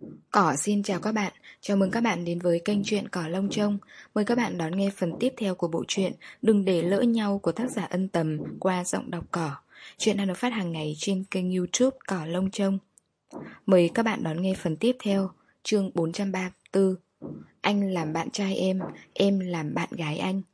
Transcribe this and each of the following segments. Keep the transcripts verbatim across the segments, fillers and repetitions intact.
Cỏ xin chào các bạn, chào mừng các bạn đến với kênh truyện Cỏ Lông Trông. Mời các bạn đón nghe phần tiếp theo của bộ truyện Đừng để lỡ nhau của tác giả Ân Tầm qua giọng đọc Cỏ. Truyện đang được phát hàng ngày trên kênh YouTube Cỏ Lông Trông. Mời các bạn đón nghe phần tiếp theo, chương bốn trăm ba mươi tư. Anh làm bạn trai em, em làm bạn gái anh.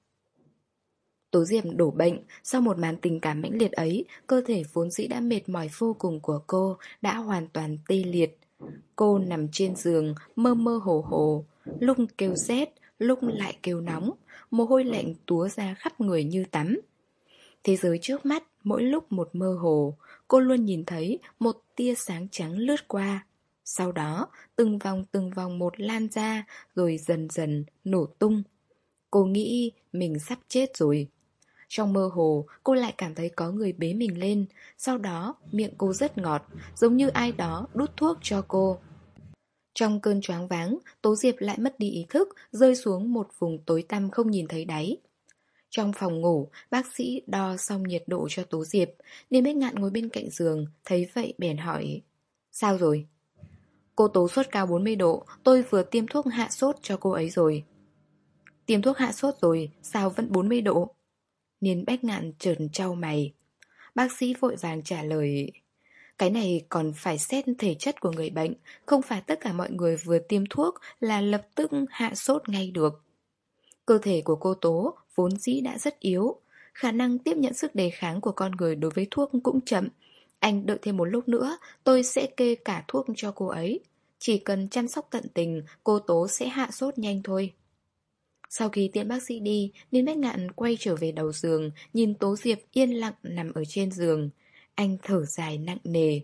Tố Diệp đổ bệnh, sau một màn tình cảm mãnh liệt ấy, cơ thể vốn dĩ đã mệt mỏi vô cùng của cô đã hoàn toàn tê liệt. Cô nằm trên giường, mơ mơ hồ hồ, lúc kêu rét, lúc lại kêu nóng, mồ hôi lạnh túa ra khắp người như tắm. Thế giới trước mắt, mỗi lúc một mơ hồ, cô luôn nhìn thấy một tia sáng trắng lướt qua. Sau đó, từng vòng từng vòng một lan ra, rồi dần dần nổ tung. Cô nghĩ mình sắp chết rồi. Trong mơ hồ, cô lại cảm thấy có người bế mình lên, sau đó miệng cô rất ngọt, giống như ai đó đút thuốc cho cô. Trong cơn choáng váng, Tố Diệp lại mất đi ý thức, rơi xuống một vùng tối tăm không nhìn thấy đáy. Trong phòng ngủ, bác sĩ đo xong nhiệt độ cho Tố Diệp, Niên Bách Ngạn ngồi bên cạnh giường, thấy vậy bèn hỏi: Sao rồi? Cô Tố sốt cao bốn mươi độ, tôi vừa tiêm thuốc hạ sốt cho cô ấy rồi. Tiêm thuốc hạ sốt rồi, sao vẫn bốn mươi độ? Niên Bách Ngạn trợn trao mày. Bác sĩ vội vàng trả lời: Cái này còn phải xét thể chất của người bệnh, không phải tất cả mọi người vừa tiêm thuốc là lập tức hạ sốt ngay được. Cơ thể của cô Tố vốn dĩ đã rất yếu, khả năng tiếp nhận sức đề kháng của con người đối với thuốc cũng chậm. Anh đợi thêm một lúc nữa, tôi sẽ kê cả thuốc cho cô ấy. Chỉ cần chăm sóc tận tình, cô Tố sẽ hạ sốt nhanh thôi. Sau khi tiễn bác sĩ đi, Niên Bách Ngạn quay trở về đầu giường, nhìn Tố Diệp yên lặng nằm ở trên giường. Anh thở dài nặng nề.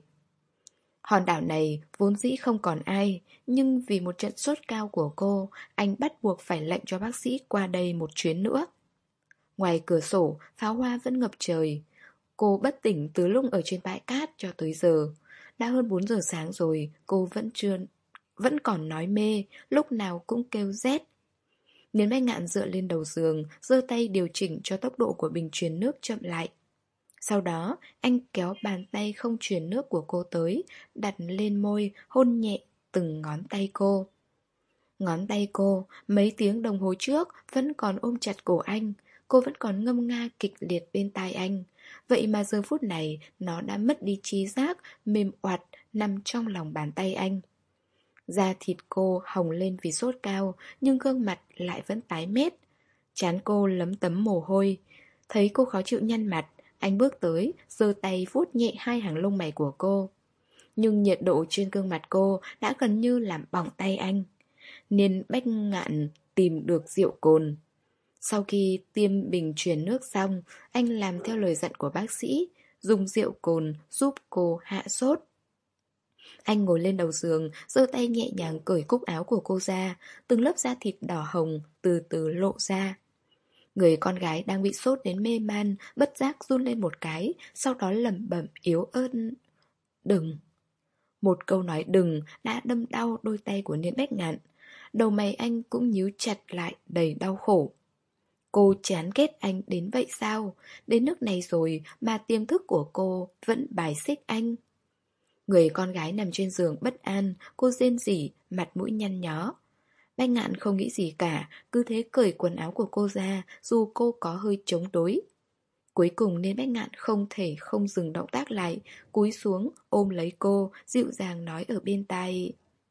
Hòn đảo này vốn dĩ không còn ai, nhưng vì một trận sốt cao của cô, anh bắt buộc phải lệnh cho bác sĩ qua đây một chuyến nữa. Ngoài cửa sổ, pháo hoa vẫn ngập trời. Cô bất tỉnh từ lúc ở trên bãi cát cho tới giờ. Đã hơn bốn giờ sáng rồi, cô vẫn chưa... vẫn còn nói mê, lúc nào cũng kêu rét. Niến Bách Ngạn dựa lên đầu giường, giơ tay điều chỉnh cho tốc độ của bình truyền nước chậm lại. Sau đó, anh kéo bàn tay không truyền nước của cô tới, đặt lên môi, hôn nhẹ từng ngón tay cô. Ngón tay cô, mấy tiếng đồng hồ trước, vẫn còn ôm chặt cổ anh. Cô vẫn còn ngâm nga kịch liệt bên tai anh. Vậy mà giờ phút này, nó đã mất đi trí giác, mềm oặt, nằm trong lòng bàn tay anh. Da thịt cô hồng lên vì sốt cao, nhưng gương mặt lại vẫn tái mét. Trán cô lấm tấm mồ hôi. Thấy cô khó chịu nhăn mặt, anh bước tới, giơ tay vuốt nhẹ hai hàng lông mày của cô. Nhưng nhiệt độ trên gương mặt cô đã gần như làm bỏng tay anh. Nên Bách Ngạn tìm được rượu cồn. Sau khi tiêm bình truyền nước xong, anh làm theo lời dặn của bác sĩ, dùng rượu cồn giúp cô hạ sốt. Anh ngồi lên đầu giường, giơ tay nhẹ nhàng cởi cúc áo của cô ra, từng lớp da thịt đỏ hồng từ từ lộ ra. Người con gái đang bị sốt đến mê man, bất giác run lên một cái, sau đó lẩm bẩm yếu ớt: Đừng. Một câu nói đừng đã đâm đau đôi tay của Niên Bách Ngạn. Đầu mày anh cũng nhíu chặt lại đầy đau khổ. Cô chán ghét anh đến vậy sao? Đến nước này rồi mà tiềm thức của cô vẫn bài xích anh. Người con gái nằm trên giường bất an, cô rên rỉ, mặt mũi nhăn nhó. Bách Ngạn không nghĩ gì cả, cứ thế cởi quần áo của cô ra, dù cô có hơi chống đối. Cuối cùng nên Bách Ngạn không thể không dừng động tác lại, cúi xuống, ôm lấy cô, dịu dàng nói ở bên tai: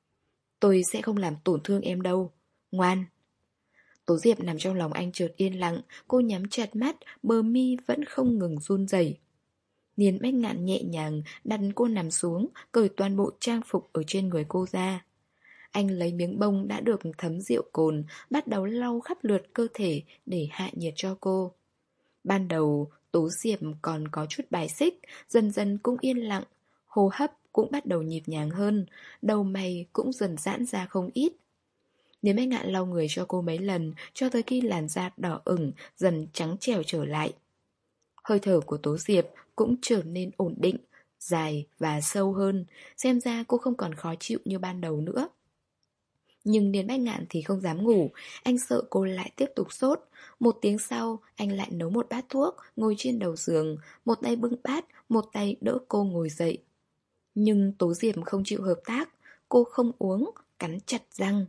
Tôi sẽ không làm tổn thương em đâu, ngoan. Tố Diệp nằm trong lòng anh chợt yên lặng, cô nhắm chặt mắt, bờ mi vẫn không ngừng run rẩy. Niên Bách Ngạn nhẹ nhàng đặt cô nằm xuống, cởi toàn bộ trang phục ở trên người cô ra. Anh lấy miếng bông đã được thấm rượu cồn, bắt đầu lau khắp lượt cơ thể để hạ nhiệt cho cô. Ban đầu, Tố Diệp còn có chút bài xích, dần dần cũng yên lặng, hô hấp cũng bắt đầu nhịp nhàng hơn, đầu mày cũng dần giãn ra không ít. Nếu Bách Ngạn lau người cho cô mấy lần, cho tới khi làn da đỏ ửng, dần trắng trẻo trở lại. Hơi thở của Tố Diệp cũng trở nên ổn định, dài và sâu hơn, xem ra cô không còn khó chịu như ban đầu nữa. Nhưng Niên Bách Ngạn thì không dám ngủ, anh sợ cô lại tiếp tục sốt. Một tiếng sau, anh lại nấu một bát thuốc, ngồi trên đầu giường, một tay bưng bát, một tay đỡ cô ngồi dậy. Nhưng Tố Diệp không chịu hợp tác, cô không uống, cắn chặt răng.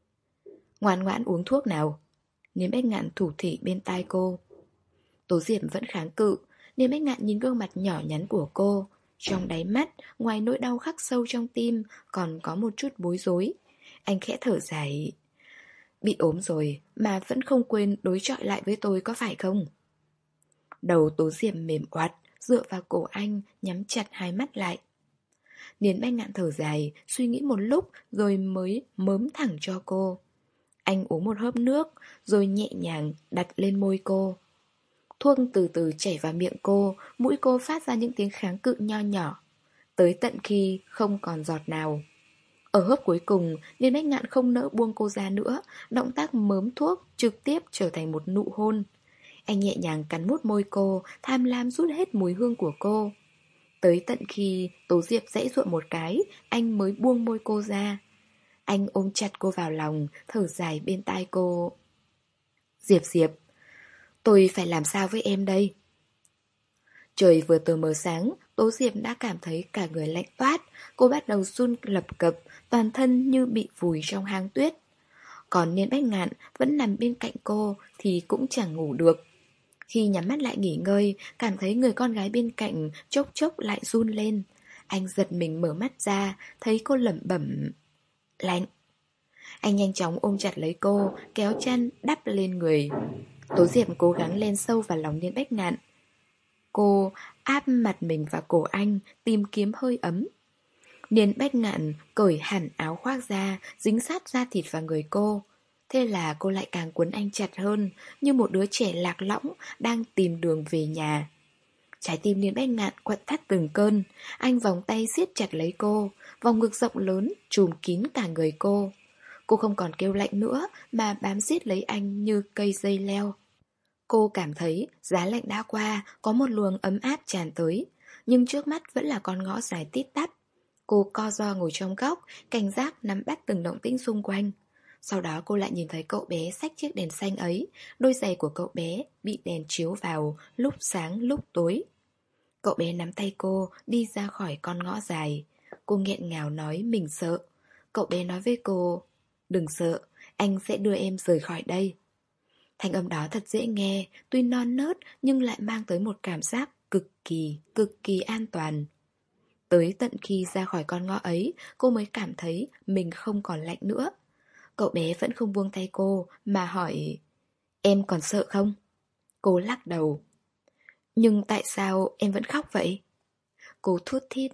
Ngoan ngoãn uống thuốc nào. Niên Bách Ngạn thủ thỉ bên tai cô. Tố Diệp vẫn kháng cự. Niên Bách Ngạn nhìn gương mặt nhỏ nhắn của cô. Trong đáy mắt, ngoài nỗi đau khắc sâu trong tim, còn có một chút bối rối. Anh khẽ thở dài. Bị ốm rồi mà vẫn không quên đối chọi lại với tôi có phải không? Đầu Tố Diệp mềm oặt, dựa vào cổ anh, nhắm chặt hai mắt lại. Niên Bách Ngạn thở dài, suy nghĩ một lúc rồi mới mớm thẳng cho cô. Anh uống một hớp nước, rồi nhẹ nhàng đặt lên môi cô. Thuốc từ từ chảy vào miệng cô, mũi cô phát ra những tiếng kháng cự nho nhỏ, tới tận khi không còn giọt nào. Ở hớp cuối cùng, Niên Bách Ngạn không nỡ buông cô ra nữa, động tác mớm thuốc trực tiếp trở thành một nụ hôn. Anh nhẹ nhàng cắn mút môi cô, tham lam rút hết mùi hương của cô. Tới tận khi Tố Diệp giãy giụa một cái, anh mới buông môi cô ra. Anh ôm chặt cô vào lòng, thở dài bên tai cô. Diệp Diệp, tôi phải làm sao với em đây? Trời vừa tờ mờ sáng, Tố Diệp đã cảm thấy cả người lạnh toát. Cô bắt đầu run lập cập, toàn thân như bị vùi trong hang tuyết. Còn Niên Bách Ngạn vẫn nằm bên cạnh cô thì cũng chẳng ngủ được. Khi nhắm mắt lại nghỉ ngơi, cảm thấy người con gái bên cạnh chốc chốc lại run lên. Anh giật mình mở mắt ra, thấy cô lẩm bẩm. Lạnh. Anh nhanh chóng ôm chặt lấy cô, kéo chăn đắp lên người. Tố Diệp cố gắng len sâu vào lòng Niên Bách Ngạn. Cô áp mặt mình vào cổ anh, tìm kiếm hơi ấm. Niên Bách Ngạn cởi hẳn áo khoác ra, dính sát da thịt vào người cô. Thế là cô lại càng quấn anh chặt hơn, như một đứa trẻ lạc lõng đang tìm đường về nhà. Trái tim Niên Bách Ngạn quặn thắt từng cơn. Anh vòng tay siết chặt lấy cô, vòng ngực rộng lớn trùm kín cả người cô. Cô không còn kêu lạnh nữa mà bám siết lấy anh như cây dây leo. Cô cảm thấy giá lạnh đã qua, có một luồng ấm áp tràn tới, nhưng trước mắt vẫn là con ngõ dài tít tắp. Cô co ro ngồi trong góc, cảnh giác nắm bắt từng động tĩnh xung quanh. Sau đó cô lại nhìn thấy cậu bé xách chiếc đèn xanh ấy, đôi giày của cậu bé bị đèn chiếu vào, lúc sáng lúc tối. Cậu bé nắm tay cô, đi ra khỏi con ngõ dài. Cô nghẹn ngào nói mình sợ. Cậu bé nói với cô, đừng sợ, anh sẽ đưa em rời khỏi đây. Thanh âm đó thật dễ nghe, tuy non nớt nhưng lại mang tới một cảm giác cực kỳ, cực kỳ an toàn. Tới tận khi ra khỏi con ngõ ấy, cô mới cảm thấy mình không còn lạnh nữa. Cậu bé vẫn không buông tay cô, mà hỏi, em còn sợ không? Cô lắc đầu. Nhưng tại sao em vẫn khóc vậy? Cô thút thít,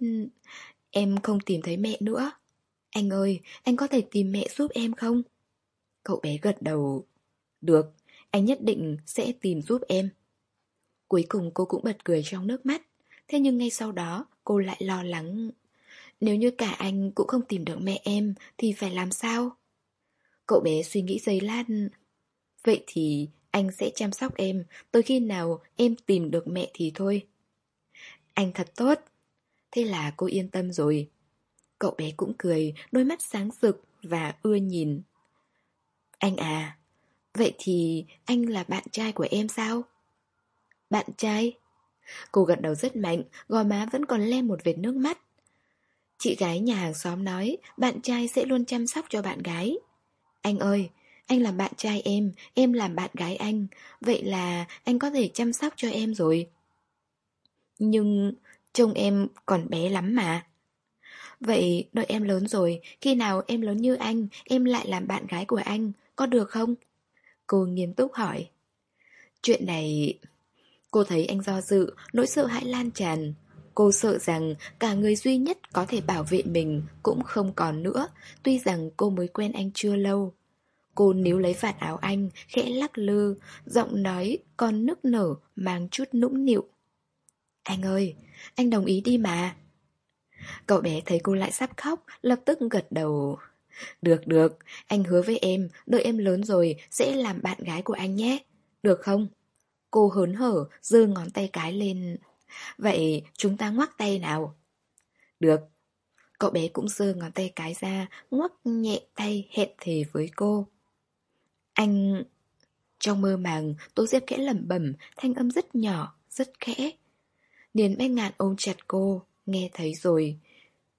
em không tìm thấy mẹ nữa. Anh ơi, anh có thể tìm mẹ giúp em không? Cậu bé gật đầu. Được, anh nhất định sẽ tìm giúp em. Cuối cùng cô cũng bật cười trong nước mắt. Thế nhưng ngay sau đó cô lại lo lắng. Nếu như cả anh cũng không tìm được mẹ em thì phải làm sao? Cậu bé suy nghĩ giây lát. Vậy thì anh sẽ chăm sóc em, tới khi nào em tìm được mẹ thì thôi. Anh thật tốt. Thế là cô yên tâm rồi. Cậu bé cũng cười, đôi mắt sáng rực và ưa nhìn. Anh à, vậy thì anh là bạn trai của em sao? Bạn trai? Cô gật đầu rất mạnh, gò má vẫn còn lem một vệt nước mắt. Chị gái nhà hàng xóm nói bạn trai sẽ luôn chăm sóc cho bạn gái. Anh ơi, anh làm bạn trai em, em làm bạn gái anh. Vậy là anh có thể chăm sóc cho em rồi. Nhưng trông em còn bé lắm mà. Vậy đợi em lớn rồi, khi nào em lớn như anh, em lại làm bạn gái của anh, có được không? Cô nghiêm túc hỏi. Chuyện này... Cô thấy anh do dự, nỗi sợ hãi lan tràn. Cô sợ rằng cả người duy nhất có thể bảo vệ mình cũng không còn nữa, tuy rằng cô mới quen anh chưa lâu. Cô níu lấy vạt áo anh, khẽ lắc lư, giọng nói còn nức nở mang chút nũng nịu. Anh ơi, anh đồng ý đi mà. Cậu bé thấy cô lại sắp khóc, lập tức gật đầu. Được được, anh hứa với em, đợi em lớn rồi sẽ làm bạn gái của anh nhé. Được không? Cô hớn hở, giơ ngón tay cái lên. Vậy chúng ta ngoắc tay nào? Được. Cậu bé cũng giơ ngón tay cái ra, ngoắc nhẹ tay hẹn thề với cô. Anh... Trong mơ màng, Tố Diệp khẽ lẩm bẩm, thanh âm rất nhỏ, rất khẽ. Niên Bách Ngạn ôm chặt cô, nghe thấy rồi.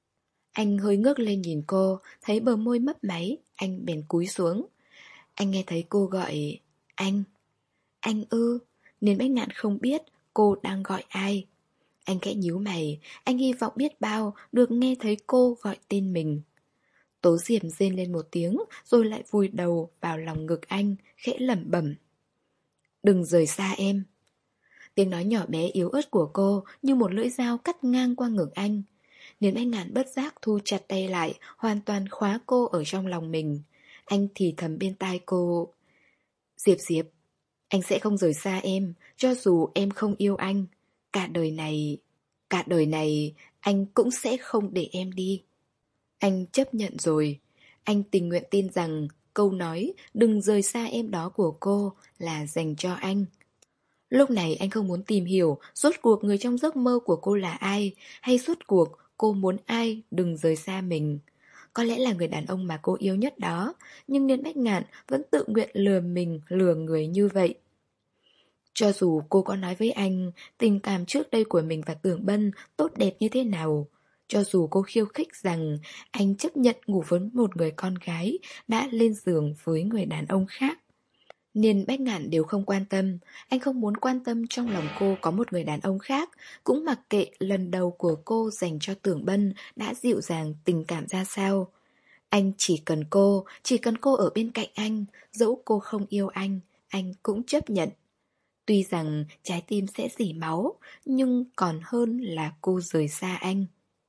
Anh hơi ngước lên nhìn cô, thấy bờ môi mấp máy, anh bèn cúi xuống. Anh nghe thấy cô gọi anh. Anh ư? Nên Bách Ngạn không biết cô đang gọi ai. Anh khẽ nhíu mày, anh hy vọng biết bao được nghe thấy cô gọi tên mình. Tố Diệp rên lên một tiếng rồi lại vùi đầu vào lòng ngực anh, khẽ lẩm bẩm. Đừng rời xa em. Tiếng nói nhỏ bé yếu ớt của cô như một lưỡi dao cắt ngang qua ngực anh. Nên anh ngạn bất giác thu chặt tay lại, hoàn toàn khóa cô ở trong lòng mình. Anh thì thầm bên tai cô. Diệp Diệp, anh sẽ không rời xa em, cho dù em không yêu anh. Cả đời này, cả đời này, anh cũng sẽ không để em đi. Anh chấp nhận rồi. Anh tình nguyện tin rằng câu nói đừng rời xa em đó của cô là dành cho anh. Lúc này anh không muốn tìm hiểu rốt cuộc người trong giấc mơ của cô là ai, hay rốt cuộc cô muốn ai đừng rời xa mình. Có lẽ là người đàn ông mà cô yêu nhất đó, nhưng Niên Bách Ngạn vẫn tự nguyện lừa mình, lừa người như vậy. Cho dù cô có nói với anh tình cảm trước đây của mình và Tưởng Bân tốt đẹp như thế nào, cho dù cô khiêu khích rằng anh chấp nhận ngủ với một người con gái đã lên giường với người đàn ông khác, Niên Bách Ngạn đều không quan tâm. Anh không muốn quan tâm trong lòng cô có một người đàn ông khác, cũng mặc kệ lần đầu của cô dành cho Tưởng Bân đã dịu dàng tình cảm ra sao. Anh chỉ cần cô, chỉ cần cô ở bên cạnh anh, dẫu cô không yêu anh, anh cũng chấp nhận. Tuy rằng trái tim sẽ rỉ máu, nhưng còn hơn là cô rời xa anh.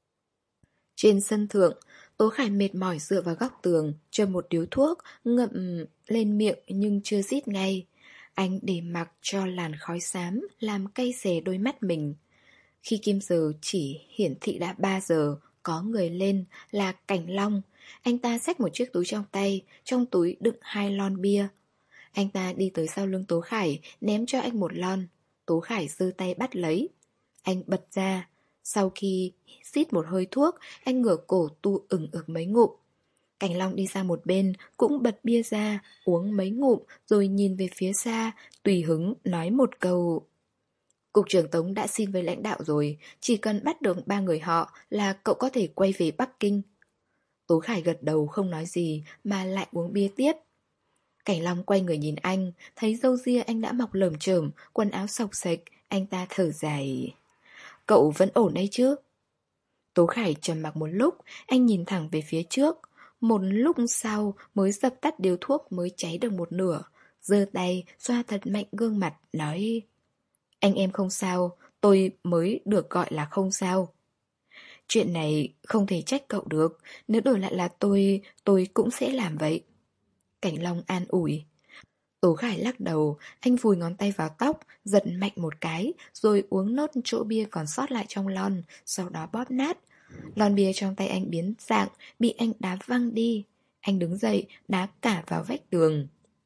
Trên sân thượng, Tố Khải mệt mỏi dựa vào góc tường, châm một điếu thuốc, ngậm lên miệng nhưng chưa rít ngay. Anh để mặc cho làn khói xám làm cay xè đôi mắt mình. Khi kim giờ chỉ hiển thị đã ba giờ, có người lên là Cảnh Long. Anh ta xách một chiếc túi trong tay, trong túi đựng hai lon bia. Anh ta đi tới sau lưng Tố Khải, ném cho anh một lon. Tố Khải giơ tay bắt lấy. Anh bật ra. Sau khi xít một hơi thuốc, anh ngửa cổ tu ửng ực mấy ngụm. Cảnh Long đi sang một bên, cũng bật bia ra, uống mấy ngụm, rồi nhìn về phía xa, tùy hứng nói một câu. Cục trưởng Tống đã xin với lãnh đạo rồi, chỉ cần bắt được ba người họ là cậu có thể quay về Bắc Kinh. Tố Khải gật đầu không nói gì mà lại uống bia tiếp. Cảnh Long quay người nhìn anh, thấy râu ria anh đã mọc lởm chởm, quần áo xộc xệch, anh ta thở dài. Cậu vẫn ổn đấy chứ? Tố Khải trầm mặc một lúc, anh nhìn thẳng về phía trước. Một lúc sau mới dập tắt điếu thuốc mới cháy được một nửa. Giơ tay, xoa thật mạnh gương mặt, nói. Anh em không sao, tôi mới được gọi là không sao. Chuyện này không thể trách cậu được, nếu đổi lại là tôi, tôi cũng sẽ làm vậy. Cảnh Long an ủi. Tố Khải lắc đầu, anh vùi ngón tay vào tóc, giật mạnh một cái, rồi uống nốt chỗ bia còn sót lại trong lon, sau đó bóp nát. Lon bia trong tay anh biến dạng, bị anh đá văng đi. Anh đứng dậy, đá cả vào vách tường.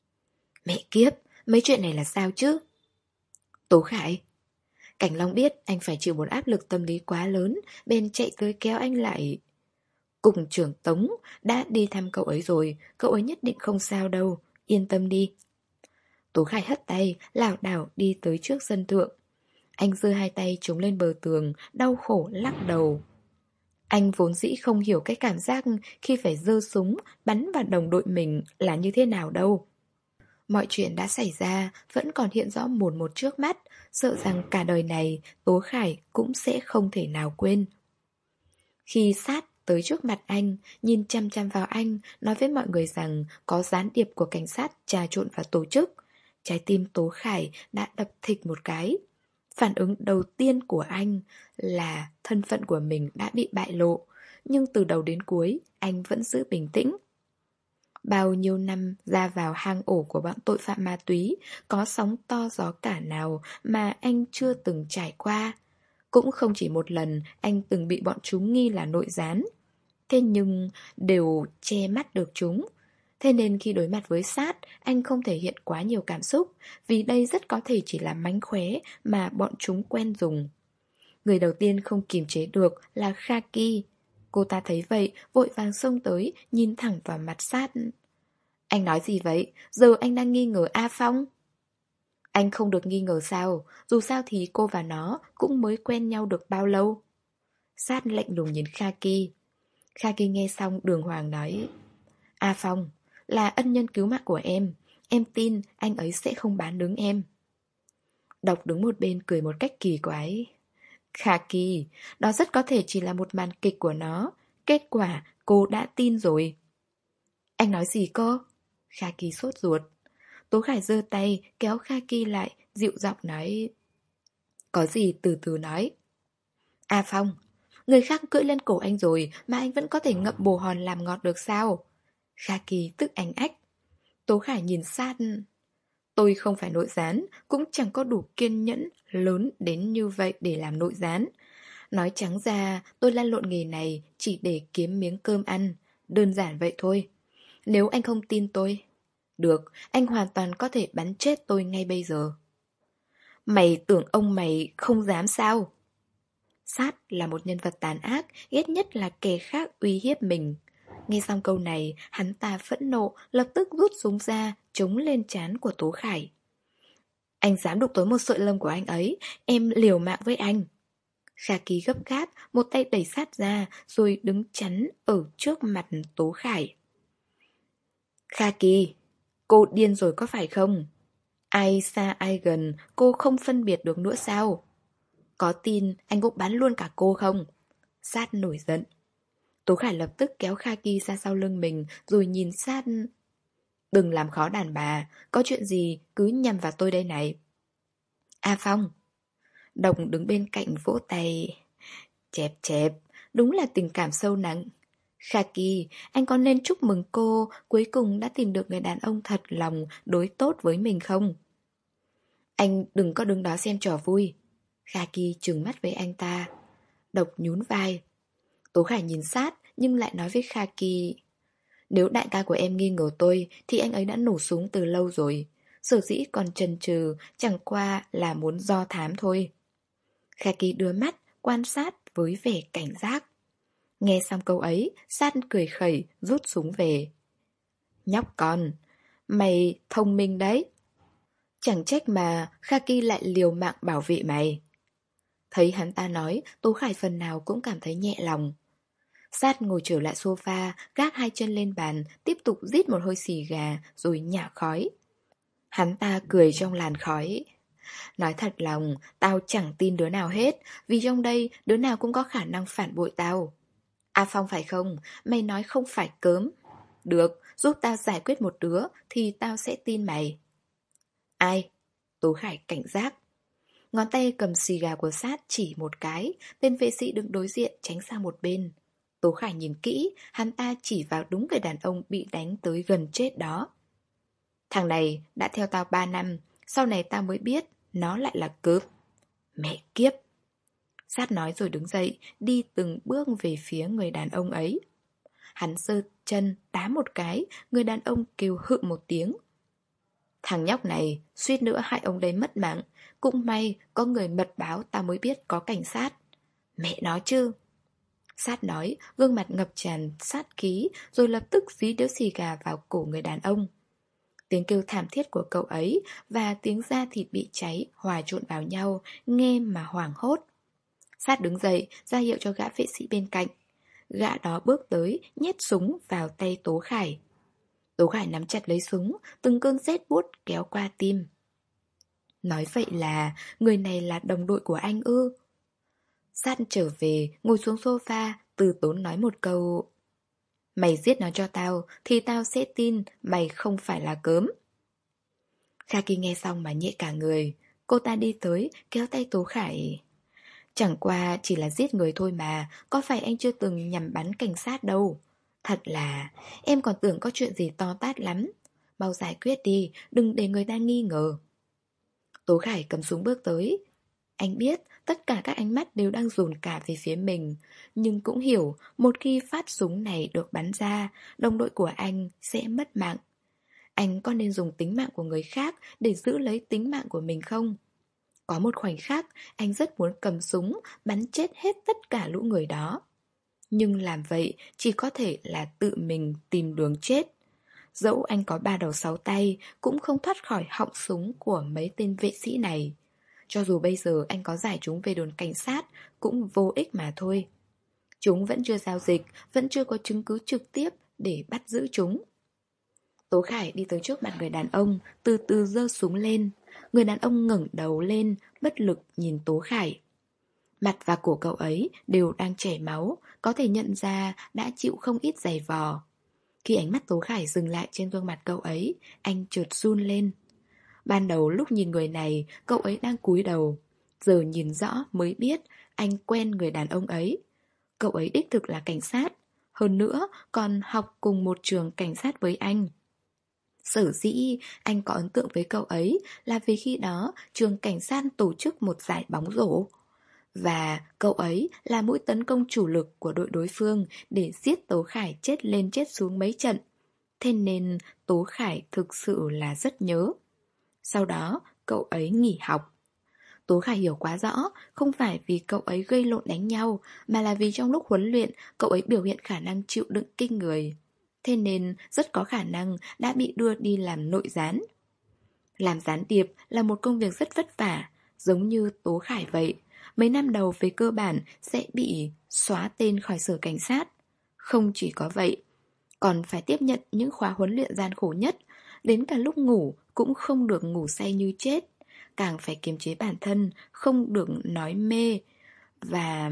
Mẹ kiếp, mấy chuyện này là sao chứ? Tố Khải. Cảnh Long biết anh phải chịu một áp lực tâm lý quá lớn, bên chạy tới kéo anh lại. Cục trưởng Tống đã đi thăm cậu ấy rồi, cậu ấy nhất định không sao đâu, yên tâm đi. Tố Khải hất tay, lảo đảo đi tới trước sân thượng. Anh giơ hai tay chống lên bờ tường, đau khổ lắc đầu. Anh vốn dĩ không hiểu cái cảm giác khi phải giơ súng, bắn vào đồng đội mình là như thế nào đâu. Mọi chuyện đã xảy ra, vẫn còn hiện rõ mồn một trước mắt, sợ rằng cả đời này Tố Khải cũng sẽ không thể nào quên. Khi sát tới trước mặt anh, nhìn chăm chăm vào anh, nói với mọi người rằng có gián điệp của cảnh sát trà trộn vào tổ chức, trái tim Tố Khải đã đập thịch một cái. Phản ứng đầu tiên của anh là thân phận của mình đã bị bại lộ, nhưng từ đầu đến cuối anh vẫn giữ bình tĩnh. Bao nhiêu năm ra vào hang ổ của bọn tội phạm ma túy, có sóng to gió cả nào mà anh chưa từng trải qua. Cũng không chỉ một lần anh từng bị bọn chúng nghi là nội gián. Thế nhưng đều che mắt được chúng. Thế nên khi đối mặt với sát, anh không thể hiện quá nhiều cảm xúc, vì đây rất có thể chỉ là mánh khóe mà bọn chúng quen dùng. Người đầu tiên không kiềm chế được là Khaki. Cô ta thấy vậy, vội vàng xông tới, nhìn thẳng vào mặt sát. Anh nói gì vậy? Giờ anh đang nghi ngờ A Phong? Anh không được nghi ngờ sao? Dù sao thì cô và nó cũng mới quen nhau được bao lâu? Sát lạnh lùng nhìn Khaki. Kha Kỳ nghe xong đường hoàng nói: A Phong, là ân nhân cứu mạng của em. Em tin anh ấy sẽ không bán đứng em. Độc đứng một bên cười một cách kỳ quái. Kha Kỳ, đó rất có thể chỉ là một màn kịch của nó. Kết quả cô đã tin rồi. Anh nói gì cơ? Kha Kỳ sốt ruột. Tố Khải giơ tay kéo Kha Kỳ lại, dịu giọng nói: Có gì từ từ nói. A Phong, người khác cưỡi lên cổ anh rồi mà anh vẫn có thể ngậm bồ hòn làm ngọt được sao? Kha Kỳ tức anh ách. Tố Khải nhìn sát. Tôi không phải nội gián, cũng chẳng có đủ kiên nhẫn lớn đến như vậy để làm nội gián. Nói trắng ra, tôi lăn lộn nghề này chỉ để kiếm miếng cơm ăn. Đơn giản vậy thôi. Nếu anh không tin tôi, được, anh hoàn toàn có thể bắn chết tôi ngay bây giờ. Mày tưởng ông mày không dám sao? Sát là một nhân vật tàn ác, ghét nhất là kẻ khác uy hiếp mình. Nghe xong câu này, hắn ta phẫn nộ, lập tức rút súng ra, chống lên trán của Tố Khải. Anh dám đụng tới một sợi lông của anh ấy, em liều mạng với anh. Kha Kỳ gấp gáp, một tay đẩy Sát ra, rồi đứng chắn ở trước mặt Tố Khải. Kha Kỳ, cô điên rồi có phải không? Ai xa ai gần, cô không phân biệt được nữa sao? Có tin anh cũng bắn luôn cả cô không? Sát nổi giận. Tố Khải lập tức kéo Kha Kỳ ra sau lưng mình, rồi nhìn Sát. Đừng làm khó đàn bà, có chuyện gì cứ nhằm vào tôi đây này. A Phong. Đồng đứng bên cạnh vỗ tay. Chẹp chẹp, đúng là tình cảm sâu nặng. Kha Kỳ, anh có nên chúc mừng cô cuối cùng đã tìm được người đàn ông thật lòng đối tốt với mình không? Anh đừng có đứng đó xem trò vui. Kha Kỳ trừng mắt với anh ta. Độc nhún vai. Tố Khải nhìn Sát nhưng lại nói với Kha Kỳ: Nếu đại ca của em nghi ngờ tôi thì anh ấy đã nổ súng từ lâu rồi. Sở dĩ còn chần chừ chẳng qua là muốn do thám thôi. Kha Kỳ đưa mắt quan sát với vẻ cảnh giác. Nghe xong câu ấy, Sát cười khẩy rút súng về. Nhóc con, mày thông minh đấy. Chẳng trách mà Kha Kỳ lại liều mạng bảo vệ mày. Thấy hắn ta nói, Tố Khải phần nào cũng cảm thấy nhẹ lòng. Sát ngồi trở lại sofa, gác hai chân lên bàn, tiếp tục rít một hơi xì gà, rồi nhả khói. Hắn ta cười trong làn khói. Nói thật lòng, tao chẳng tin đứa nào hết, vì trong đây đứa nào cũng có khả năng phản bội tao. A Phong phải không? Mày nói không phải cớm. Được, giúp tao giải quyết một đứa, thì tao sẽ tin mày. Ai? Tố Khải cảnh giác. Ngón tay cầm xì gà của Sát chỉ một cái, tên vệ sĩ đứng đối diện tránh sang một bên. Tố Khải nhìn kỹ, hắn ta chỉ vào đúng người đàn ông bị đánh tới gần chết đó. Thằng này đã theo tao ba năm, sau này tao mới biết nó lại là cướp. Mẹ kiếp! Sát nói rồi đứng dậy, đi từng bước về phía người đàn ông ấy. Hắn giơ chân đá một cái, người đàn ông kêu hự một tiếng. Thằng nhóc này suýt nữa hại ông đấy mất mạng. Cũng may có người mật báo tao mới biết có cảnh sát. Mẹ nói chứ. Sát nói, gương mặt ngập tràn sát khí, rồi lập tức dí điếu xì gà vào cổ người đàn ông. Tiếng kêu thảm thiết của cậu ấy và tiếng da thịt bị cháy hòa trộn vào nhau, nghe mà hoảng hốt. Sát đứng dậy, ra hiệu cho gã vệ sĩ bên cạnh. Gã đó bước tới, nhét súng vào tay Tố Khải. Tố Khải nắm chặt lấy súng, từng cơn rét buốt kéo qua tim. Nói vậy là người này là đồng đội của anh ư? Sát trở về, ngồi xuống sofa, từ tốn nói một câu. Mày giết nó cho tao, thì tao sẽ tin mày không phải là cớm. Kha Kỳ nghe xong mà nhẹ cả người. Cô ta đi tới, kéo tay Tố Khải. Chẳng qua chỉ là giết người thôi mà, có phải anh chưa từng nhằm bắn cảnh sát đâu. Thật là, em còn tưởng có chuyện gì to tát lắm. Mau giải quyết đi, đừng để người ta nghi ngờ. Tố Khải cầm súng bước tới. Anh biết tất cả các ánh mắt đều đang dồn cả về phía mình, nhưng cũng hiểu một khi phát súng này được bắn ra, đồng đội của anh sẽ mất mạng. Anh có nên dùng tính mạng của người khác để giữ lấy tính mạng của mình không? Có một khoảnh khắc, anh rất muốn cầm súng, bắn chết hết tất cả lũ người đó. Nhưng làm vậy chỉ có thể là tự mình tìm đường chết. Dẫu anh có ba đầu sáu tay, cũng không thoát khỏi họng súng của mấy tên vệ sĩ này. Cho dù bây giờ anh có giải chúng về đồn cảnh sát, cũng vô ích mà thôi. Chúng vẫn chưa giao dịch, vẫn chưa có chứng cứ trực tiếp để bắt giữ chúng. Tố Khải đi tới trước mặt người đàn ông, từ từ giơ súng lên. Người đàn ông ngẩng đầu lên, bất lực nhìn Tố Khải. Mặt và cổ cậu ấy đều đang chảy máu, có thể nhận ra đã chịu không ít giày vò. Khi ánh mắt Tố Khải dừng lại trên gương mặt cậu ấy, anh chợt run lên. Ban đầu lúc nhìn người này, cậu ấy đang cúi đầu. Giờ nhìn rõ mới biết anh quen người đàn ông ấy. Cậu ấy đích thực là cảnh sát. Hơn nữa còn học cùng một trường cảnh sát với anh. Sở dĩ anh có ấn tượng với cậu ấy là vì khi đó trường cảnh sát tổ chức một giải bóng rổ. Và cậu ấy là mũi tấn công chủ lực của đội đối phương để giết Tố Khải chết lên chết xuống mấy trận. Thế nên Tố Khải thực sự là rất nhớ. Sau đó cậu ấy nghỉ học. Tố Khải hiểu quá rõ, không phải vì cậu ấy gây lộn đánh nhau, mà là vì trong lúc huấn luyện, cậu ấy biểu hiện khả năng chịu đựng kinh người. Thế nên rất có khả năng đã bị đưa đi làm nội gián. Làm gián điệp là một công việc rất vất vả, giống như Tố Khải vậy. Mấy năm đầu về cơ bản sẽ bị xóa tên khỏi sở cảnh sát. Không chỉ có vậy, còn phải tiếp nhận những khóa huấn luyện gian khổ nhất. Đến cả lúc ngủ cũng không được ngủ say như chết. Càng phải kiềm chế bản thân, không được nói mê. Và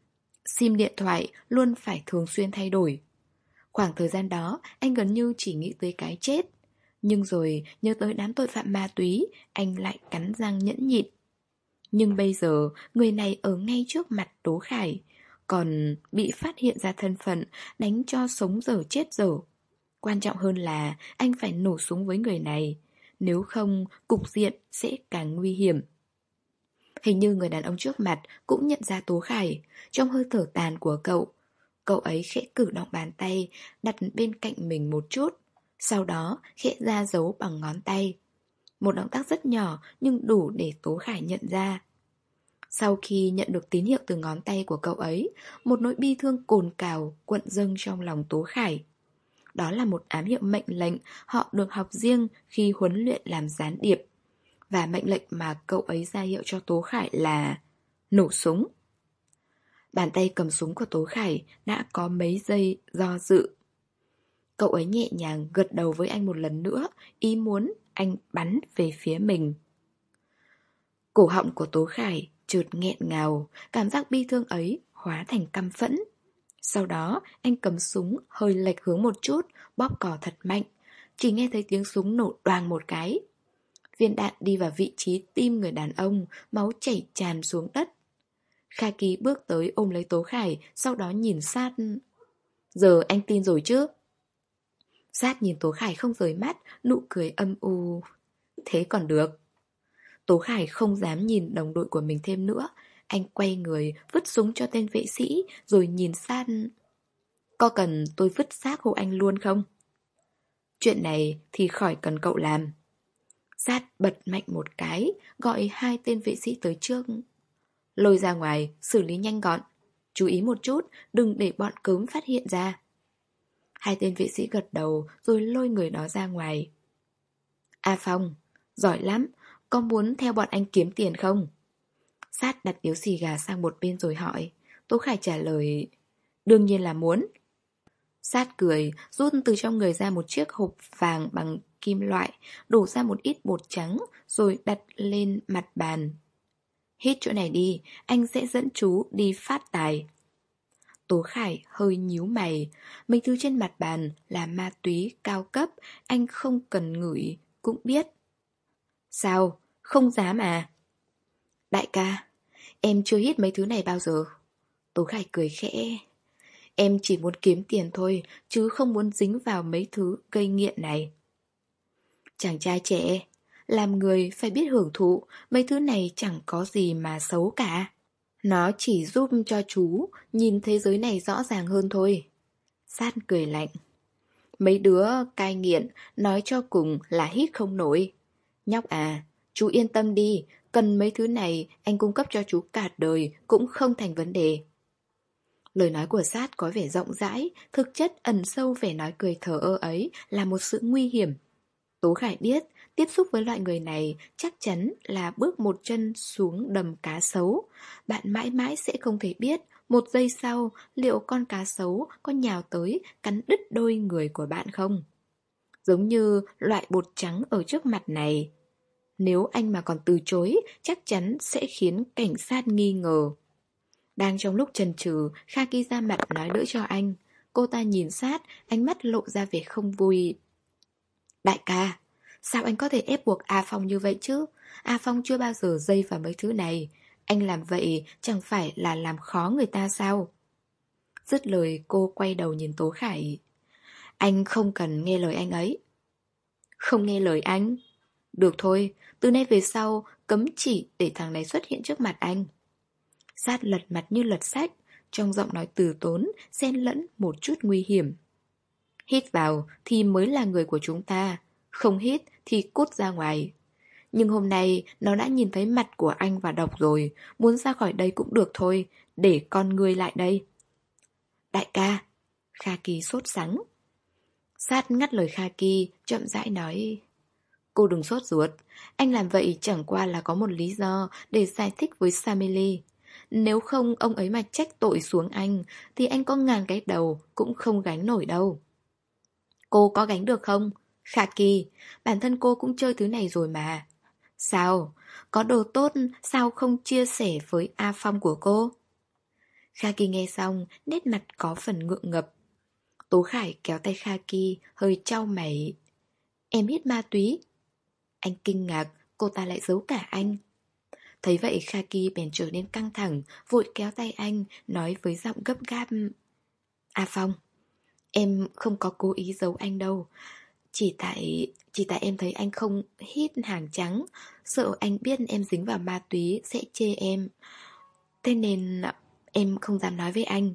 sim điện thoại luôn phải thường xuyên thay đổi. Khoảng thời gian đó, anh gần như chỉ nghĩ tới cái chết. Nhưng rồi nhớ tới đám tội phạm ma túy, anh lại cắn răng nhẫn nhịn. Nhưng bây giờ, người này ở ngay trước mặt Tố Khải, còn bị phát hiện ra thân phận, đánh cho sống dở chết dở. Quan trọng hơn là anh phải nổ súng với người này. Nếu không, cục diện sẽ càng nguy hiểm. Hình như người đàn ông trước mặt cũng nhận ra Tố Khải. Trong hơi thở tàn của cậu, cậu ấy khẽ cử động bàn tay, đặt bên cạnh mình một chút. Sau đó khẽ ra dấu bằng ngón tay. Một động tác rất nhỏ nhưng đủ để Tố Khải nhận ra. Sau khi nhận được tín hiệu từ ngón tay của cậu ấy, một nỗi bi thương cồn cào cuộn dâng trong lòng Tố Khải. Đó là một ám hiệu mệnh lệnh họ được học riêng khi huấn luyện làm gián điệp. Và mệnh lệnh mà cậu ấy ra hiệu cho Tố Khải là nổ súng. Bàn tay cầm súng của Tố Khải đã có mấy giây do dự. Cậu ấy nhẹ nhàng gật đầu với anh một lần nữa, ý muốn anh bắn về phía mình. Cổ họng của Tố Khải chợt nghẹn ngào, cảm giác bi thương ấy hóa thành căm phẫn. Sau đó anh cầm súng hơi lệch hướng một chút, bóp cò thật mạnh. Chỉ nghe thấy tiếng súng nổ đoàng một cái. Viên đạn đi vào vị trí tim người đàn ông, máu chảy tràn xuống đất. Kha Ký bước tới ôm lấy Tố Khải, sau đó nhìn Sát. Giờ anh tin rồi chứ? Sát nhìn Tố Khải không rời mắt, nụ cười âm u. Thế còn được. Tố Khải không dám nhìn đồng đội của mình thêm nữa. Anh quay người, vứt súng cho tên vệ sĩ, rồi nhìn Sát. Có cần tôi vứt xác hộ anh luôn không? Chuyện này thì khỏi cần cậu làm. Sát bật mạnh một cái, gọi hai tên vệ sĩ tới trước. Lôi ra ngoài, xử lý nhanh gọn. Chú ý một chút, đừng để bọn cớm phát hiện ra. Hai tên vệ sĩ gật đầu rồi lôi người đó ra ngoài. A Phong, giỏi lắm, có muốn theo bọn anh kiếm tiền không? Sát đặt điếu xì gà sang một bên rồi hỏi. Tố Khải trả lời, đương nhiên là muốn. Sát cười, rút từ trong người ra một chiếc hộp vàng bằng kim loại, đổ ra một ít bột trắng, rồi đặt lên mặt bàn. Hít chỗ này đi, anh sẽ dẫn chú đi phát tài. Tố Khải hơi nhíu mày, mấy thứ trên mặt bàn là ma túy cao cấp, anh không cần ngửi, cũng biết. Sao, không dám à? Đại ca, em chưa hít mấy thứ này bao giờ. Tố Khải cười khẽ. Em chỉ muốn kiếm tiền thôi, chứ không muốn dính vào mấy thứ gây nghiện này. Chàng trai trẻ, làm người phải biết hưởng thụ, mấy thứ này chẳng có gì mà xấu cả. Nó chỉ giúp cho chú nhìn thế giới này rõ ràng hơn thôi. Sát cười lạnh. Mấy đứa cai nghiện nói cho cùng là hít không nổi. Nhóc à, chú yên tâm đi, cần mấy thứ này anh cung cấp cho chú cả đời cũng không thành vấn đề. Lời nói của Sát có vẻ rộng rãi, thực chất ẩn sâu vẻ nói cười thờ ơ ấy là một sự nguy hiểm. Tố Khải biết, tiếp xúc với loại người này chắc chắn là bước một chân xuống đầm cá sấu. Bạn mãi mãi sẽ không thể biết Một giây sau, liệu con cá sấu có nhào tới cắn đứt đôi người của bạn không? Giống như loại bột trắng ở trước mặt này. Nếu anh mà còn từ chối, chắc chắn sẽ khiến cảnh sát nghi ngờ. Đang trong lúc chần chừ, Khaki ra mặt nói đỡ cho anh. Cô ta nhìn sát, ánh mắt lộ ra vẻ không vui. Đại ca, sao anh có thể ép buộc A Phong như vậy chứ? A Phong chưa bao giờ dây vào mấy thứ này. Anh làm vậy chẳng phải là làm khó người ta sao? Dứt lời cô quay đầu nhìn Tố Khải. Anh không cần nghe lời anh ấy. Không nghe lời anh? Được thôi, từ nay về sau cấm chỉ để thằng này xuất hiện trước mặt anh. Sát lật mặt như lật sách, trong giọng nói từ tốn, xen lẫn một chút nguy hiểm. Hít vào thì mới là người của chúng ta, không hít thì cút ra ngoài. Nhưng hôm nay nó đã nhìn thấy mặt của anh và Độc rồi, muốn ra khỏi đây cũng được thôi, để con người lại đây. Đại ca, Khaki sốt sắng. Sát ngắt lời Khaki, chậm rãi nói. Cô đừng sốt ruột, anh làm vậy chẳng qua là có một lý do để giải thích với Samili. Nếu không ông ấy mà trách tội xuống anh, thì anh có ngàn cái đầu cũng không gánh nổi đâu. Cô có gánh được không? Khaki, bản thân cô cũng chơi thứ này rồi mà. Sao? Có đồ tốt sao không chia sẻ với A Phong của cô? Khaki nghe xong, nét mặt có phần ngượng ngập. Tố Khải kéo tay Khaki, hơi chau mày. Em hít ma túy. Anh kinh ngạc, cô ta lại giấu cả anh. Thấy vậy Khaki bèn trở nên căng thẳng, vội kéo tay anh, nói với giọng gấp gáp. A Phong, em không có cố ý giấu anh đâu. Chỉ tại... Chỉ tại em thấy anh không hít hàng trắng, sợ anh biết em dính vào ma túy sẽ chê em. Thế nên em không dám nói với anh.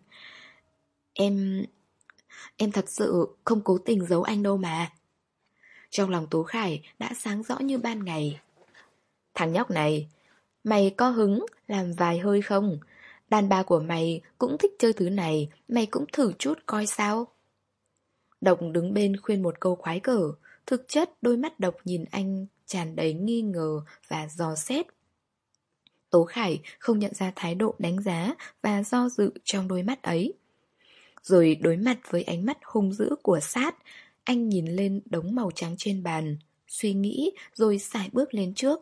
Em... Em thật sự không cố tình giấu anh đâu mà. Trong lòng Tố Khải đã sáng rõ như ban ngày. Thằng nhóc này, mày có hứng làm vài hơi không? Đàn bà của mày cũng thích chơi thứ này, mày cũng thử chút coi sao. Độc đứng bên khuyên một câu khoái cở. Thực chất đôi mắt Độc nhìn anh tràn đầy nghi ngờ và dò xét. Tố Khải không nhận ra thái độ đánh giá và do dự trong đôi mắt ấy. Rồi đối mặt với ánh mắt hung dữ của Sát, anh nhìn lên đống màu trắng trên bàn, suy nghĩ rồi sải bước lên trước.